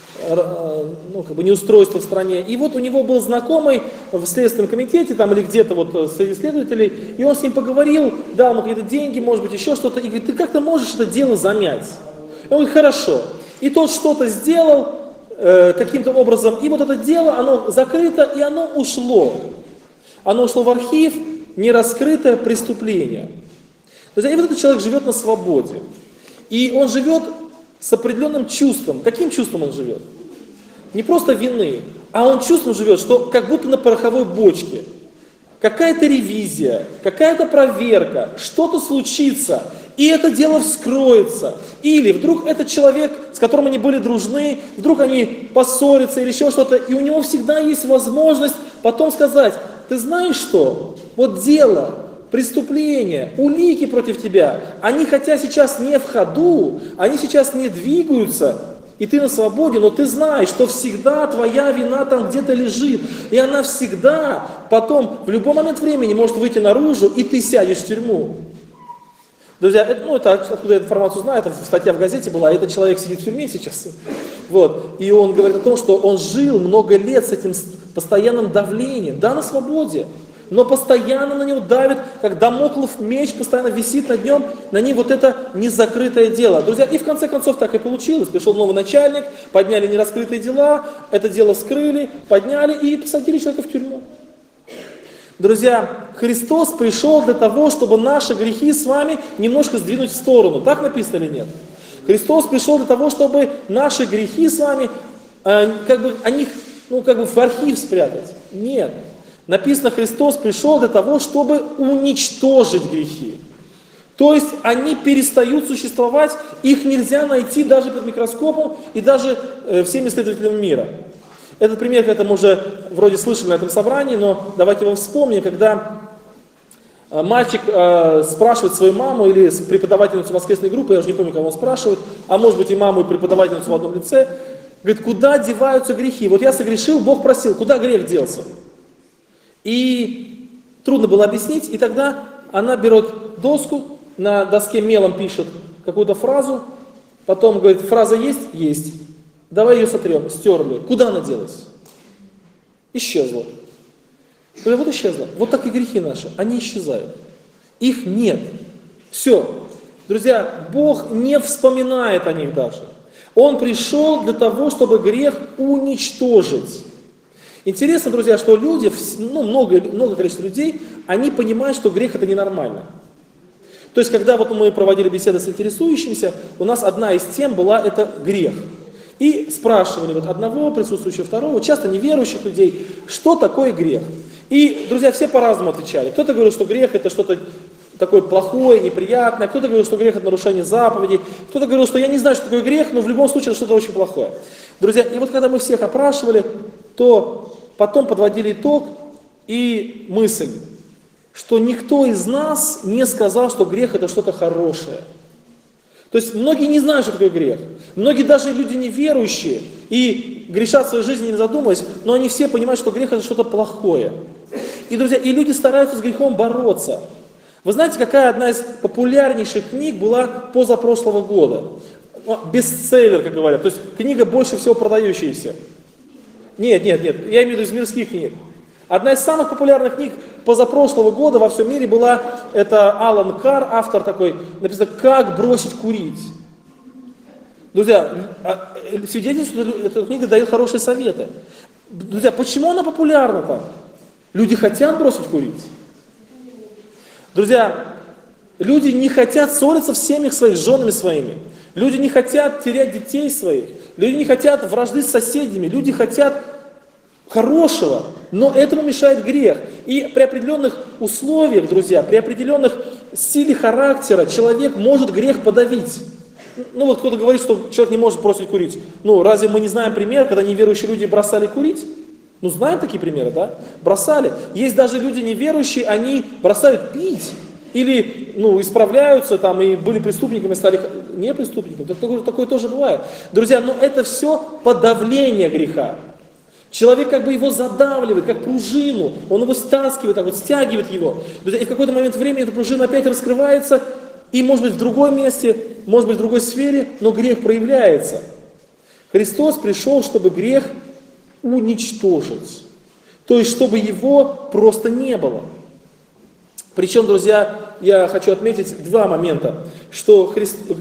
неустройство в стране. И вот у него был знакомый в Следственном комитете там, или где-то среди следователей, и он с ним поговорил, дал ему какие-то деньги, может быть, еще что-то, и говорит: ты как-то можешь это дело замять? Он говорит: хорошо. И тот что-то сделал каким-то образом, и вот это дело, оно закрыто, и оно ушло. Оно ушло в архив, нераскрытое преступление. То есть, и вот этот человек живет на свободе. И он живет с определенным чувством. Каким чувством он живет? Не просто вины, а он чувством живет, что как будто на пороховой бочке. Какая-то ревизия, какая-то проверка, что-то случится, и это дело вскроется. Или вдруг этот человек, с которым они были дружны, вдруг они поссорятся или еще что-то, и у него всегда есть возможность потом сказать: ты знаешь что, вот дело, преступления, улики против тебя, они хотя сейчас не в ходу, они сейчас не двигаются, и ты на свободе, но ты знаешь, что всегда твоя вина там где-то лежит, и она всегда потом, в любой момент времени может выйти наружу, и ты сядешь в тюрьму. Друзья, это откуда я информацию знаю, это статья в газете была, этот человек сидит в тюрьме сейчас. И он говорит о том, что он жил много лет с этим постоянным давлением, да, на свободе, но постоянно на него давит, как дамоклов меч постоянно висит над ним, на ней вот это незакрытое дело. Друзья, и в конце концов так и получилось. Пришел новый начальник, подняли нераскрытые дела, это дело вскрыли, подняли и посадили человека в тюрьму. Друзья, Христос пришел для того, чтобы наши грехи с вами немножко сдвинуть в сторону. Так написано или нет? Христос пришел для того, чтобы наши грехи с вами, в архив спрятать. Нет. Написано, Христос пришел для того, чтобы уничтожить грехи. То есть они перестают существовать, их нельзя найти даже под микроскопом и даже всеми исследователями мира. Этот пример, это мы уже вроде слышали на этом собрании, но давайте его вспомним, когда мальчик спрашивает свою маму или преподавательницу воскресной группы, я уже не помню, кого он спрашивает, а может быть и маму, и преподавательницу в одном лице, говорит, куда деваются грехи? Вот я согрешил, Бог просил, куда грех делся? И трудно было объяснить, и тогда она берет доску, на доске мелом пишет какую-то фразу, потом говорит, фраза есть? Есть. Давай ее сотрем, стерли. Куда она делась? Исчезла. Вот исчезла. Вот так и грехи наши, они исчезают. Их нет. Все. Друзья, Бог не вспоминает о них даже. Он пришел для того, чтобы грех уничтожить. Интересно, друзья, что люди, много количества людей, они понимают, что грех это ненормально. То есть, когда вот мы проводили беседы с интересующимися, у нас одна из тем была это грех. И спрашивали вот одного, присутствующего второго, часто неверующих людей, что такое грех. И, друзья, все по-разному отвечали. Кто-то говорил, что грех это что-то такое плохое, неприятное, кто-то говорил, что грех это нарушение заповедей, кто-то говорил, что я не знаю, что такое грех, но в любом случае это что-то очень плохое. Друзья, и вот когда мы всех опрашивали, то потом подводили итог и мысль, что никто из нас не сказал, что грех это что-то хорошее. То есть многие не знают, что такое грех. Многие даже люди неверующие и грешат в своей жизни, не задумываясь, но они все понимают, что грех это что-то плохое. И, друзья, и люди стараются с грехом бороться. Вы знаете, какая одна из популярнейших книг была позапрошлого года? Бестселлер, как говорят. То есть книга больше всего продающаяся. Нет, я имею в виду из мирских книг. Одна из самых популярных книг позапрошлого года во всем мире была, это Алан Карр, автор такой, написано «Как бросить курить». Друзья, свидетельство, эта книга дает хорошие советы. Друзья, почему она популярна там? Люди хотят бросить курить. Друзья, люди не хотят ссориться в семьях своих, с женами своими. Люди не хотят терять детей своих. Люди не хотят вражды с соседями. Люди хотят хорошего, но этому мешает грех. И при определенных условиях, друзья, при определенных силе характера человек может грех подавить. Ну вот кто-то говорит, что человек не может бросить курить. Ну разве мы не знаем пример, когда неверующие люди бросали курить? Ну знаем такие примеры, да? Бросали. Есть даже люди неверующие, они бросают пить. Или исправляются там и были преступниками, стали не преступниками. Такое тоже бывает. Друзья, но это все подавление греха. Человек как бы его задавливает, как пружину, он его стаскивает, так вот стягивает его. И в какой-то момент времени эта пружина опять раскрывается, и может быть в другом месте, может быть в другой сфере, но грех проявляется. Христос пришел, чтобы грех уничтожить. То есть, чтобы его просто не было. Причем, друзья, я хочу отметить два момента, что Христос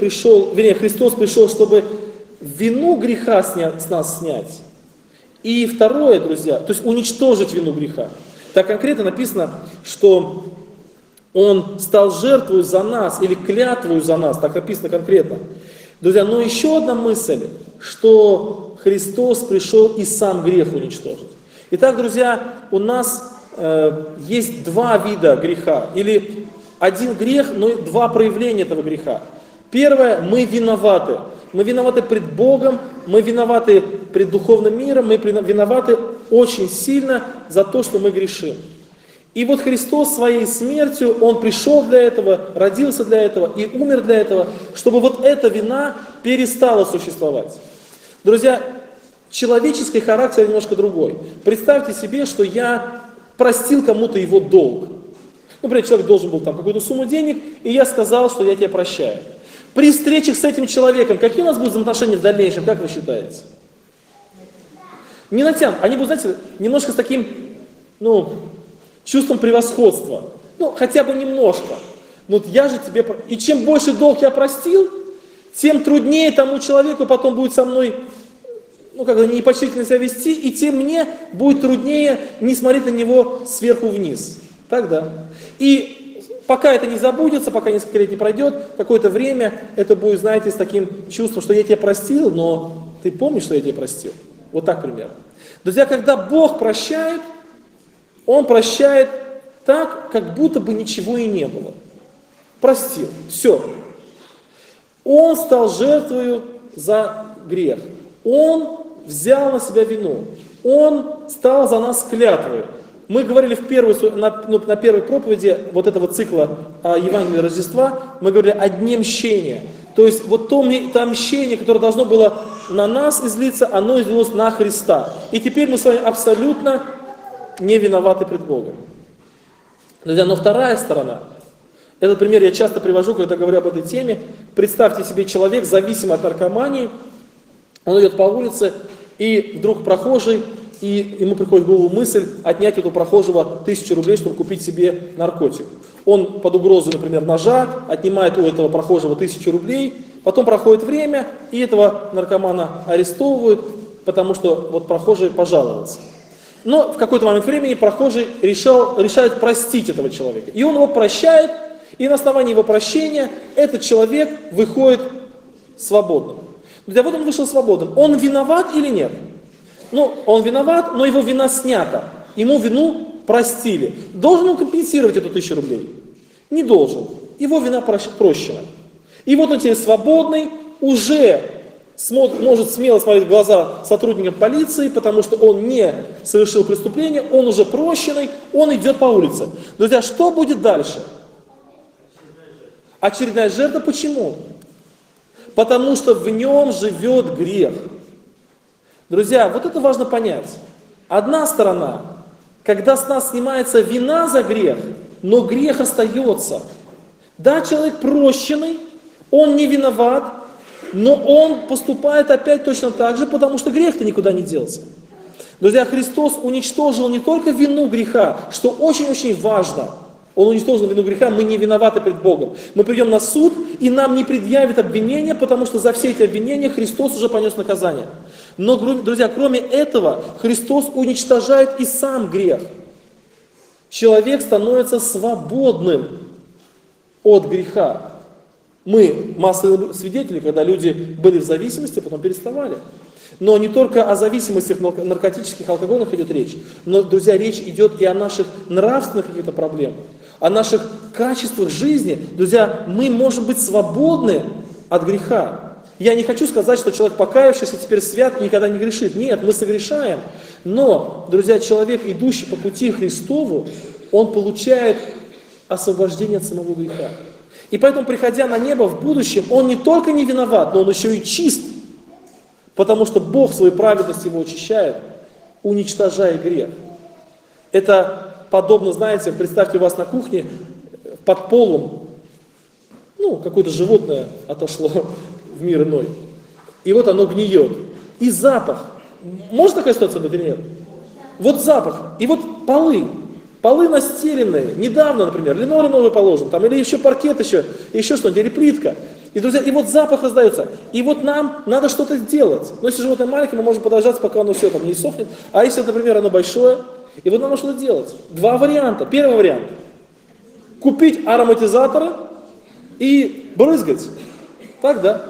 пришел, чтобы вину греха с нас снять. И второе, друзья, то есть уничтожить вину греха. Так конкретно написано, что Он стал жертвой за нас, или клятвою за нас, так написано конкретно. Друзья, но еще одна мысль, что Христос пришел и сам грех уничтожить. Итак, друзья, у нас есть два вида греха, или один грех, но два проявления этого греха. Первое, мы виноваты. Мы виноваты пред Богом, мы виноваты пред духовным миром, мы виноваты очень сильно за то, что мы грешим. И вот Христос своей смертью, Он пришел для этого, родился для этого и умер для этого, чтобы вот эта вина перестала существовать. Друзья, человеческий характер немножко другой. Представьте себе, что я простил кому-то его долг. Например, человек должен был там какую-то сумму денег, и я сказал, что я тебя прощаю. При встрече с этим человеком, какие у нас будут взаимоотношения в дальнейшем, как вы считаете? Не натянут. Они будут, знаете, немножко с таким, чувством превосходства. Хотя бы немножко. Я же тебе... И чем больше долг я простил, тем труднее тому человеку потом будет со мной, непочтительно себя вести, и тем мне будет труднее не смотреть на него сверху вниз. Так, да? И пока это не забудется, пока несколько лет не пройдет, какое-то время это будет, знаете, с таким чувством, что я тебя простил, но ты помнишь, что я тебя простил? Вот так примерно. Друзья, когда Бог прощает, Он прощает так, как будто бы ничего и не было. Простил. Все. Он стал жертвою за грех. Он взял на себя вину. Он стал за нас клятвой. Мы говорили на первой проповеди вот этого цикла Евангелия Рождества, мы говорили о дне мщения. То есть вот то мщение, которое должно было на нас излиться, оно излилось на Христа. И теперь мы с вами абсолютно не виноваты пред Богом. Друзья, но вторая сторона, этот пример я часто привожу, когда говорю об этой теме. Представьте себе, человек зависим от наркомании, он идет по улице, и вдруг прохожий, и ему приходит в голову мысль отнять у прохожего 1000 рублей, чтобы купить себе наркотик. Он под угрозой, например, ножа, отнимает у этого прохожего 1000 рублей, потом проходит время, и этого наркомана арестовывают, потому что вот прохожий пожаловался. Но в какой-то момент времени прохожий решает простить этого человека. И он его прощает, и на основании его прощения этот человек выходит свободным. Друзья, вот он вышел свободным. Он виноват или нет? Ну, он виноват, но его вина снята. Ему вину простили. Должен он компенсировать эту 1000 рублей? Не должен. Его вина прощена. И вот он теперь свободный, уже может смело смотреть в глаза сотрудникам полиции, потому что он не совершил преступление, он уже прощенный, он идет по улице. Друзья, что будет дальше? Очередная жертва. Почему? Потому что в нем живет грех. Друзья, вот это важно понять. Одна сторона, когда с нас снимается вина за грех, но грех остается. Да, человек прощенный, он не виноват, но он поступает опять точно так же, потому что грех-то никуда не делся. Друзья, Христос уничтожил не только вину греха, что очень-очень важно. Он уничтожил вину греха, мы не виноваты перед Богом. Мы придем на суд, и нам не предъявят обвинения, потому что за все эти обвинения Христос уже понес наказание. Но, друзья, кроме этого, Христос уничтожает и сам грех. Человек становится свободным от греха. Мы массовые свидетели, когда люди были в зависимости, потом переставали. Но не только о зависимостях наркотических, алкогольных идет речь. Но, друзья, речь идет и о наших нравственных каких-то проблемах, о наших качествах жизни. Друзья, мы можем быть свободны от греха. Я не хочу сказать, что человек, покаявшийся, теперь свят, никогда не грешит. Нет, мы согрешаем. Но, друзья, человек, идущий по пути Христову, он получает освобождение от самого греха. И поэтому, приходя на небо в будущем, он не только не виноват, но он еще и чист. Потому что Бог своей праведностью его очищает, уничтожая грех. Это подобно, знаете, представьте, у вас на кухне под полом, какое-то животное отошло в мир иной. И вот оно гниет. И запах. Может такая ситуация быть или нет? Вот запах. И вот полы. Полы настеленные. Недавно, например, линолеум новый положен. Там, или еще паркет, еще что-нибудь, или плитка. И, друзья, и вот запах раздается. И вот нам надо что-то сделать. Но если животное маленькое, мы можем подождать, пока оно все там не сохнет. А если, например, оно большое, и вот нам надо что-то делать. Два варианта. Первый вариант. Купить ароматизаторы и брызгать. Так, да?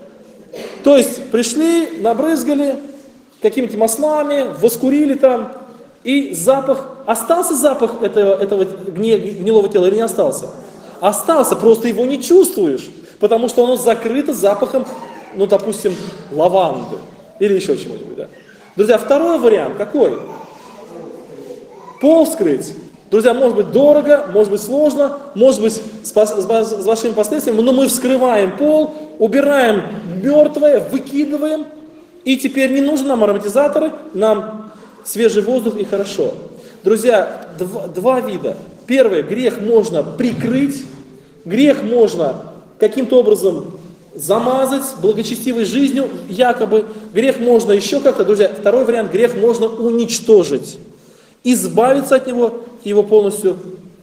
То есть пришли, набрызгали какими-то маслами, воскурили там, и запах, остался запах этого гнилого тела или не остался? Остался, просто его не чувствуешь, потому что оно закрыто запахом, допустим, лаванды или еще чего-нибудь. Да? Друзья, второй вариант какой? Пол вскрыть. Друзья, может быть дорого, может быть сложно, может быть с большими последствиями, но мы вскрываем пол, убираем мертвое, выкидываем, и теперь не нужны нам ароматизаторы, нам свежий воздух и хорошо. Друзья, два вида. Первое, грех можно прикрыть, грех можно каким-то образом замазать благочестивой жизнью, якобы. Грех можно еще как-то, друзья. Второй вариант, грех можно уничтожить, избавиться от него, его полностью,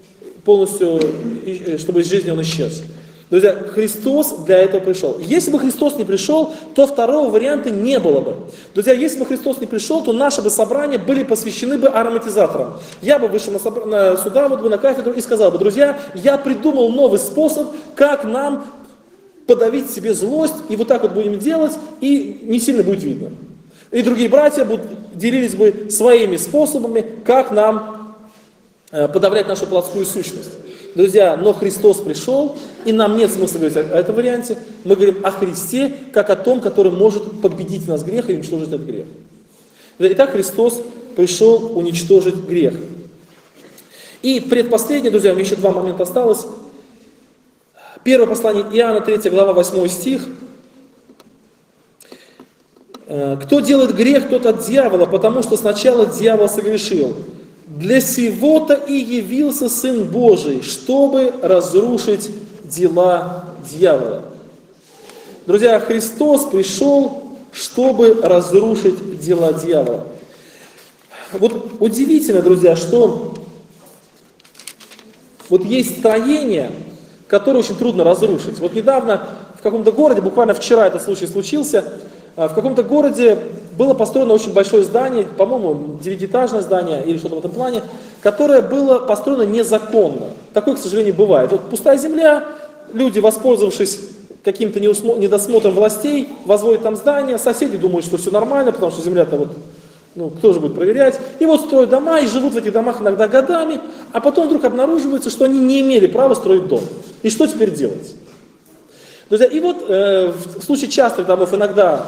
чтобы из жизни он исчез. Друзья, Христос для этого пришел. Если бы Христос не пришел, то второго варианта не было бы. Друзья, если бы Христос не пришел, то наши бы собрания были посвящены бы ароматизаторам. Я бы вышел сюда, на кафедру и сказал бы: друзья, я придумал новый способ, как нам подавить себе злость, и вот так вот будем делать, и не сильно будет видно. И другие братья делились бы своими способами, как нам подавлять нашу плотскую сущность. Друзья, но Христос пришел, и нам нет смысла говорить о этом варианте. Мы говорим о Христе, как о том, который может победить нас грех и уничтожить этот грех. Итак, Христос пришел уничтожить грех. И предпоследнее, друзья, у меня еще 2 момента осталось. Первое послание Иоанна, 3 глава, 8 стих. «Кто делает грех, тот от дьявола, потому что сначала дьявол согрешил. Для сего-то и явился Сын Божий, чтобы разрушить дела дьявола». Друзья, Христос пришел, чтобы разрушить дела дьявола. Вот удивительно, друзья, что вот есть строение, которое очень трудно разрушить. Вот недавно в каком-то городе, буквально вчера этот случай случился, в каком-то городе было построено очень большое здание, по-моему, 9-этажное здание или что-то в этом плане, которое было построено незаконно. Такое, к сожалению, бывает. Вот пустая земля, люди, воспользовавшись каким-то недосмотром властей, возводят там здание, соседи думают, что все нормально, потому что земля-то вот, кто же будет проверять. И вот строят дома, и живут в этих домах иногда годами, а потом вдруг обнаруживается, что они не имели права строить дом. И что теперь делать? Друзья, и вот в случае частых домов иногда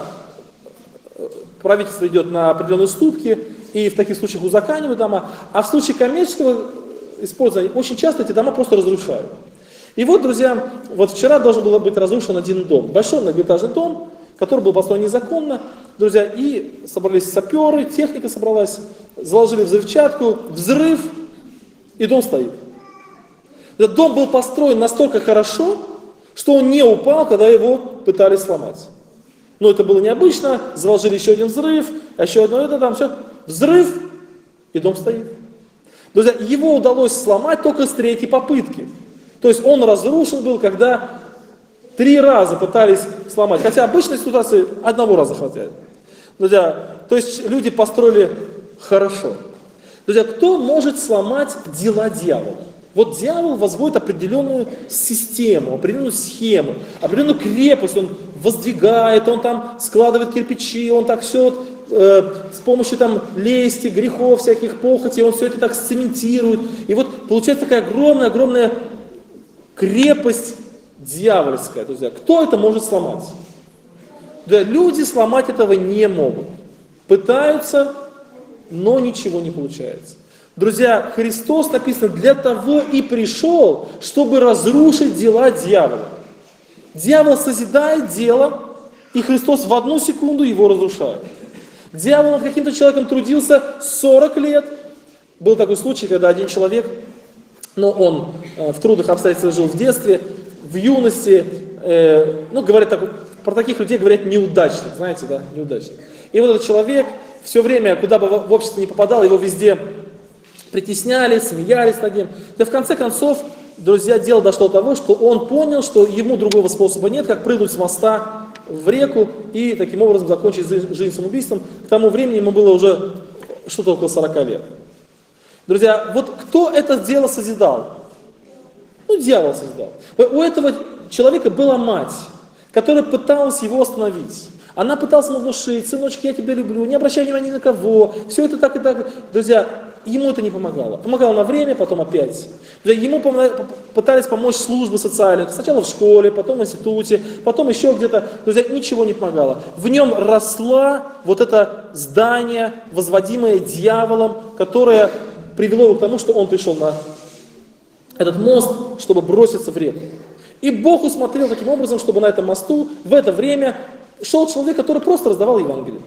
правительство идет на определенные уступки, и в таких случаях узаконивают дома, а в случае коммерческого использования очень часто эти дома просто разрушают. И вот, друзья, вот вчера должен был быть разрушен один дом, большой многоэтажный дом, который был построен незаконно, друзья, и собрались саперы, техника собралась, заложили взрывчатку, взрыв, и дом стоит. Этот дом был построен настолько хорошо, что он не упал, когда его пытались сломать. Но это было необычно, заложили еще один взрыв, а еще одно это там, все, взрыв, и дом стоит. Друзья, его удалось сломать только с 3-й попытки. То есть он разрушен был, когда 3 раза пытались сломать. Хотя обычной ситуации 1 раза хватает. Друзья, то есть люди построили хорошо. Друзья, кто может сломать дела дьявола? Вот дьявол возводит определенную систему, определенную схему, определенную крепость, он воздвигает, он там складывает кирпичи, он так все с помощью там лести, грехов, всяких похотей, он все это так сцементирует. И вот получается такая огромная крепость дьявольская. Друзья, кто это может сломать? Да, люди сломать этого не могут. Пытаются, но ничего не получается. Друзья, Христос, написано, для того и пришел, чтобы разрушить дела дьявола. Дьявол созидает дело, и Христос в 1 секунду его разрушает. Дьявол над каким-то человеком трудился 40 лет. Был такой случай, когда один человек, но он в трудных обстоятельствах жил в детстве, в юности, говорят так, про таких людей говорят неудачник, знаете, да, неудачник. И вот этот человек все время, куда бы в общество не попадал, его везде притесняли, смеялись над ним. Да в конце концов, друзья, дело дошло до того, что он понял, что ему другого способа нет, как прыгнуть с моста в реку и таким образом закончить жизнь самоубийством. К тому времени ему было уже что-то около 40 лет. Друзья, вот кто это дело созидал? Дьявол созидал. У этого человека была мать, которая пыталась его остановить. Она пыталась ему внушить: сыночек, я тебя люблю, не обращай внимания ни на кого, все это так и так. Друзья, ему это не помогало. Помогало на время, потом опять. Ему пытались помочь службы социальные. Сначала в школе, потом в институте, потом еще где-то. Друзья, ничего не помогало. В нем росла вот это здание, возводимое дьяволом, которое привело его к тому, что он пришел на этот мост, чтобы броситься в реку. И Бог усмотрел таким образом, чтобы на этом мосту в это время шел человек, который просто раздавал Евангелие.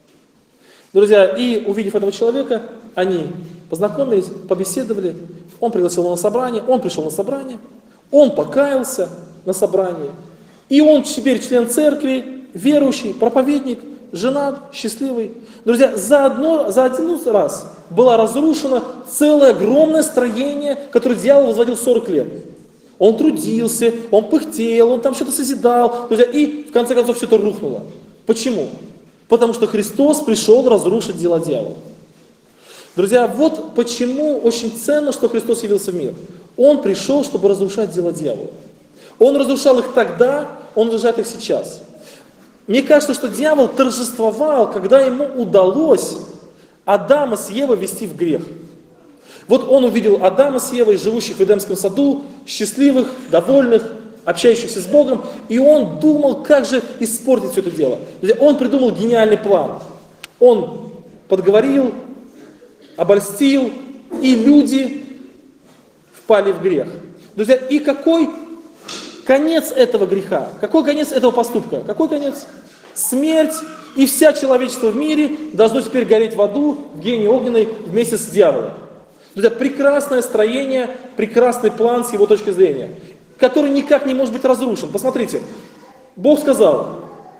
Друзья, и увидев этого человека, они познакомились, побеседовали, он пригласил его на собрание, он пришел на собрание, он покаялся на собрании, и он теперь член церкви, верующий, проповедник, женат, счастливый. Друзья, за один раз было разрушено целое огромное строение, которое дьявол возводил 40 лет. Он трудился, он пыхтел, он там что-то созидал, друзья, и в конце концов все это рухнуло. Почему? Потому что Христос пришел разрушить дела дьявола. Друзья, вот почему очень ценно, что Христос явился в мир. Он пришел, чтобы разрушать дела дьявола. Он разрушал их тогда, он разрушает их сейчас. Мне кажется, что дьявол торжествовал, когда ему удалось Адама с Евой ввести в грех. Вот он увидел Адама с Евой, живущих в Эдемском саду, счастливых, довольных, общающихся с Богом, и он думал, как же испортить все это дело. Он придумал гениальный план. Он подговорил, обольстил, и люди впали в грех. Друзья, и какой конец этого греха? Какой конец этого поступка? Какой конец? Смерть, и вся человечество в мире должно теперь гореть в аду, в гении огненной, вместе с дьяволом. Друзья, прекрасное строение, прекрасный план с его точки зрения, который никак не может быть разрушен. Посмотрите, Бог сказал,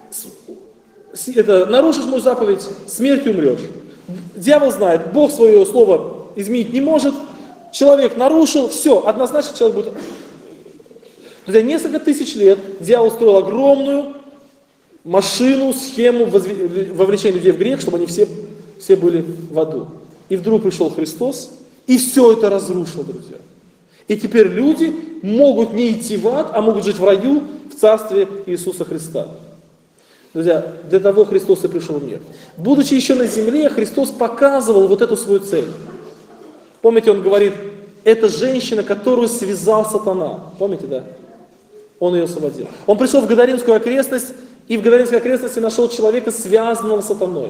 нарушишь мою заповедь, смертью умрешь. Дьявол знает, Бог свое слово изменить не может, человек нарушил, все, однозначно человек будет... Друзья, несколько тысяч лет дьявол строил огромную машину, схему вовлечения людей в грех, чтобы они все были в аду. И вдруг пришел Христос, и все это разрушил, друзья. И теперь люди могут не идти в ад, а могут жить в раю, в царстве Иисуса Христа. Друзья, для того Христос и пришел в мир. Будучи еще на земле, Христос показывал вот эту свою цель. Помните, он говорит, это женщина, которую связал сатана. Помните, да? Он ее освободил. Он пришел в Гадаринскую окрестность, и в Гадаринской окрестности нашел человека, связанного сатаной.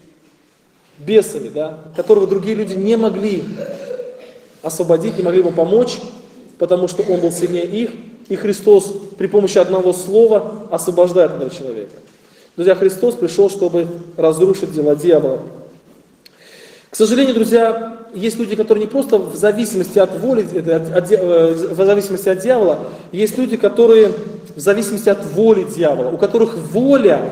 Бесами, да? Которого другие люди не могли освободить, не могли ему помочь, потому что он был сильнее их. И Христос при помощи одного слова освобождает этого человека. Друзья, Христос пришел, чтобы разрушить дела дьявола. К сожалению, друзья, есть люди, которые не просто в зависимости от воли, в зависимости от дьявола, есть люди, которые в зависимости от воли дьявола, у которых воля,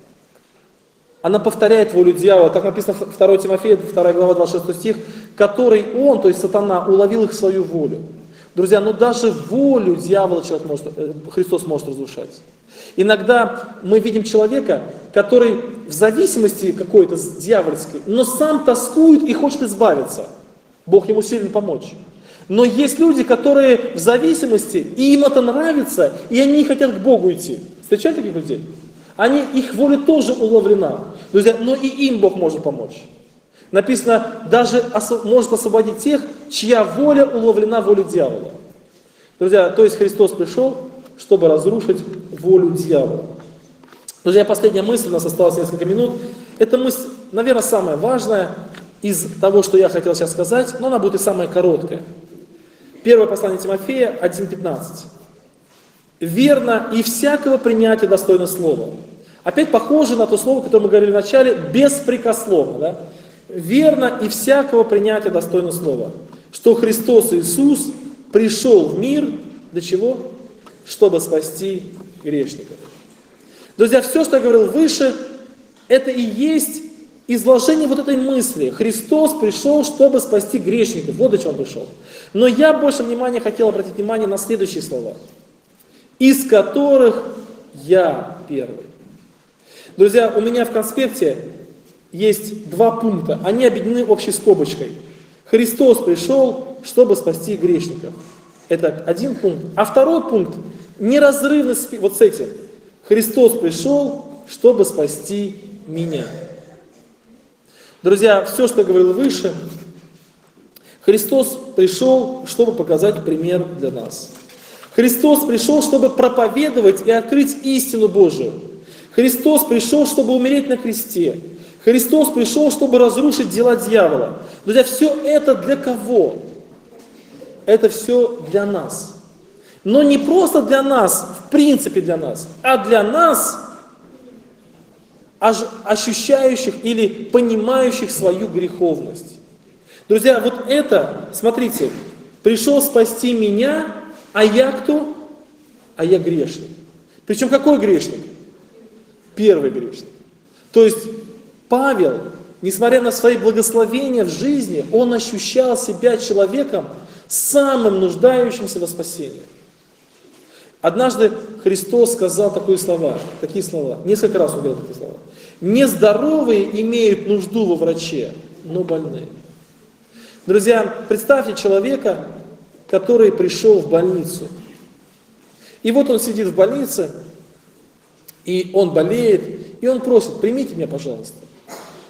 она повторяет волю дьявола. Так написано в 2 Тимофея, 2 глава, 26 стих, который он, то есть сатана, уловил их в свою волю. Друзья, но даже волю дьявола Христос может разрушать. Иногда мы видим человека, который в зависимости какой-то дьявольской, но сам тоскует и хочет избавиться. Бог ему сильно помочь. Но есть люди, которые в зависимости, и им это нравится, и они не хотят к Богу идти. Встречали таких людей? Их воля тоже уловлена. Друзья, но и им Бог может помочь. Написано, даже может освободить тех, чья воля уловлена волей дьявола. Друзья, то есть Христос пришел, чтобы разрушить волю дьявола. Друзья, последняя мысль, у нас осталось несколько минут. Эта мысль, наверное, самая важная из того, что я хотел сейчас сказать, но она будет и самая короткая. Первое послание Тимофея 1:15. Верно и всякого принятия достойно слова. Опять похоже на то слово, которое мы говорили в начале, беспрекословно. Да? Верно и всякого принятия достойно слова. Что Христос Иисус пришел в мир для чего? Чтобы спасти грешников. Друзья, все, что я говорил выше, это и есть изложение вот этой мысли. Христос пришел, чтобы спасти грешников. Вот для чего Он пришел. Но я больше внимания хотел обратить внимание на следующие слова. Из которых я первый. Друзья, у меня в конспекте есть 2 пункта. Они объединены общей скобочкой. Христос пришел, чтобы спасти грешников. Это один пункт. А второй пункт неразрывно вот с этим. Христос пришел, чтобы спасти меня. Друзья, все, что я говорил выше, Христос пришел, чтобы показать пример для нас. Христос пришел, чтобы проповедовать и открыть истину Божию. Христос пришел, чтобы умереть на кресте. Христос пришел, чтобы разрушить дела дьявола. Друзья, все это для кого? Это все для нас. Но не просто для нас, в принципе для нас, а для нас, ощущающих или понимающих свою греховность. Друзья, вот это, смотрите, пришел спасти меня, а я кто? А я грешник. Причем какой грешник? Первый грешник. То есть Павел, несмотря на свои благословения в жизни, он ощущал себя человеком, самым нуждающимся во спасении. Однажды Христос сказал такие слова, несколько раз он говорил такие слова. Нездоровые имеют нужду во враче, но больные. Друзья, представьте человека, который пришел в больницу. И вот он сидит в больнице, и он болеет, и он просит, примите меня, пожалуйста.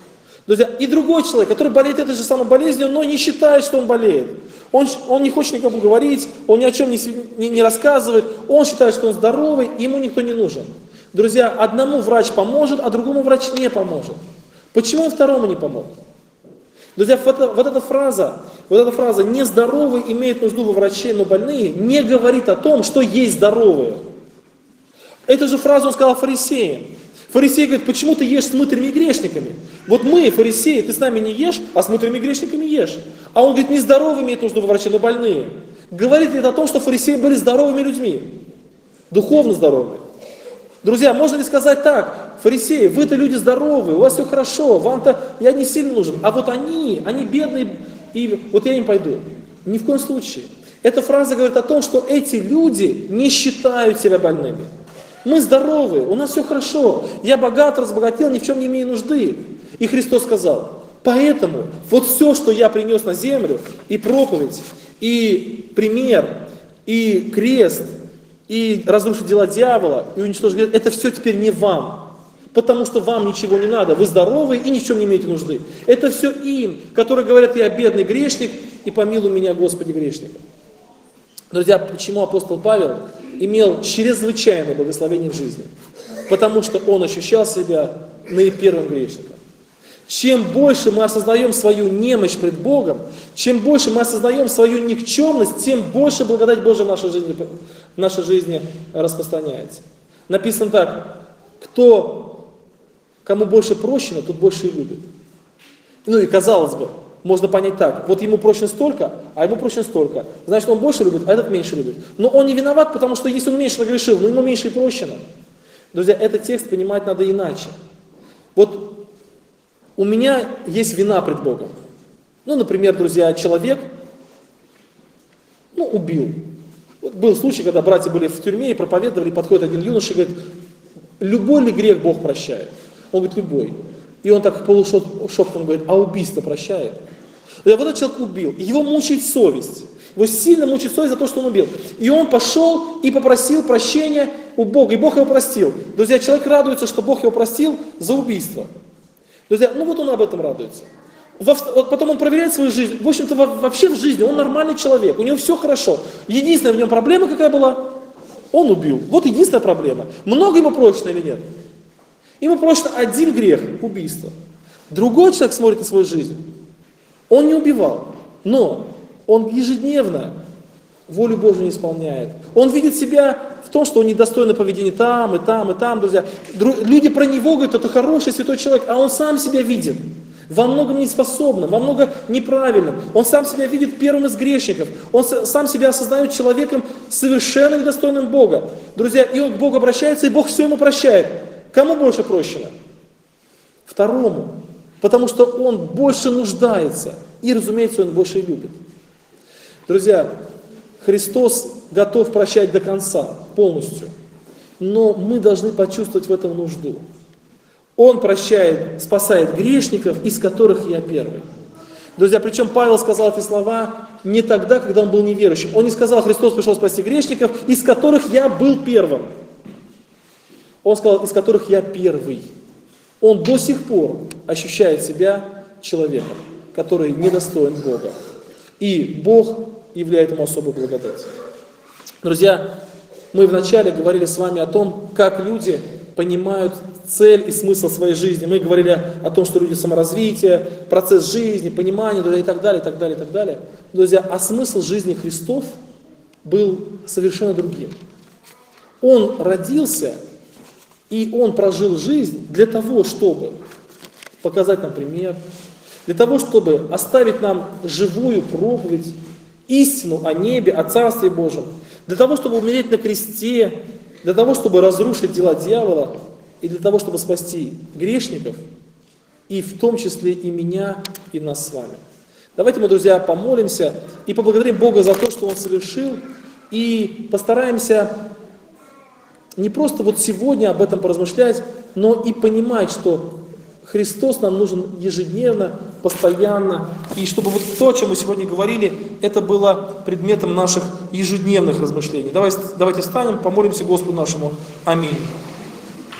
Друзья, и другой человек, который болеет этой же самой болезнью, но не считает, что он болеет. Он не хочет никому говорить, он ни о чем не рассказывает, он считает, что он здоровый, ему никто не нужен. Друзья, одному врач поможет, а другому врач не поможет. Почему он второму не помог? Друзья, вот эта фраза «нездоровый имеет нужду во враче, но больные» не говорит о том, что есть здоровые. Эту же фразу он сказал фарисеям. Фарисей говорит: почему ты ешь с мытарями и грешниками? Вот мы, фарисеи, ты с нами не ешь, а с мытарями и грешниками ешь. А он говорит: нездоровые имеют нужду во враче, но больные. Говорит ли это о том, что фарисеи были здоровыми людьми? Духовно здоровыми. Друзья, можно ли сказать так: фарисеи, вы-то люди здоровые, у вас все хорошо, вам-то я не сильно нужен, а вот они бедные, и вот я им пойду. Ни в коем случае. Эта фраза говорит о том, что эти люди не считают себя больными. Мы здоровы, у нас все хорошо, я богат, разбогател, ни в чем не имею нужды. И Христос сказал: поэтому вот все, что я принес на землю, и проповедь, и пример, и крест, и разрушить дела дьявола, и уничтожить грех, это все теперь не вам. Потому что вам ничего не надо, вы здоровы и ни в чем не имеете нужды. Это все им, которые говорят: я бедный грешник, и помилуй меня, Господи, грешника. Друзья, почему апостол Павел имел чрезвычайное благословение в жизни? Потому что он ощущал себя наипервым грешником. Чем больше мы осознаем свою немощь пред Богом, чем больше мы осознаем свою никчемность, тем больше благодать Божия в нашей жизни распространяется. Написано так: кому больше прощено, тот больше и любит. Ну и казалось бы, можно понять так: вот ему прощено столько, а ему прощено столько. Значит, он больше любит, а этот меньше любит. Но он не виноват, потому что если он меньше нагрешил, но ему меньше и прощено. Друзья, этот текст понимать надо иначе. Вот у меня есть вина пред Богом. Ну, например, друзья, человек, убил. Вот был случай, когда братья были в тюрьме и проповедовали, подходит один юноша и говорит: любой ли грех Бог прощает? Он говорит: любой. И он так полушепотом говорит: а убийство прощает? И вот этот человек убил, его мучает совесть. Его сильно мучает совесть за то, что он убил. И он пошел и попросил прощения у Бога, и Бог его простил. Друзья, человек радуется, что Бог его простил за убийство. Друзья, вот он об этом радуется. Вот потом он проверяет свою жизнь. В общем-то, вообще в жизни он нормальный человек, у него все хорошо. Единственная в нем проблема какая была? Он убил. Вот единственная проблема. Много ему прощено или нет? Ему прощено один грех – убийство. Другой человек смотрит на свою жизнь. Он не убивал, но он ежедневно волю Божию не исполняет. Он видит себя в том, что он недостойно поведения там, и там, и там, друзья. Люди про него говорят: это хороший, святой человек, а он сам себя видит во многом неспособным, во многом неправильным. Он сам себя видит первым из грешников. Он сам себя осознает человеком совершенно недостойным Бога. Друзья, и он к Богу обращается, и Бог все ему прощает. Кому больше прощено? Второму. Потому что он больше нуждается. И, разумеется, он больше любит. Друзья, Христос готов прощать до конца, полностью. Но мы должны почувствовать в этом нужду. Он прощает, спасает грешников, из которых я первый. Друзья, причем Павел сказал эти слова не тогда, когда он был неверующим. Он не сказал: Христос пришел спасти грешников, из которых я был первым. Он сказал: из которых я первый. Он до сих пор ощущает себя человеком, который недостоин Бога. И Бог являет ему особую благодать. Друзья, мы вначале говорили с вами о том, как люди понимают цель и смысл своей жизни. Мы говорили о том, что люди саморазвитие, процесс жизни, понимание, и так далее, и так далее, и так далее. Друзья, а смысл жизни Христов был совершенно другим. Он родился, и он прожил жизнь для того, чтобы показать нам пример, для того, чтобы оставить нам живую проповедь, истину о небе, о Царстве Божьем, для того, чтобы умереть на кресте, для того, чтобы разрушить дела дьявола, и для того, чтобы спасти грешников, и в том числе и меня, и нас с вами. Давайте мы, друзья, помолимся и поблагодарим Бога за то, что Он совершил, и постараемся не просто вот сегодня об этом поразмышлять, но и понимать, что Христос нам нужен ежедневно, постоянно, и чтобы вот то, о чем мы сегодня говорили, это было предметом наших ежедневных размышлений. Давайте встанем, помолимся Господу нашему. Аминь.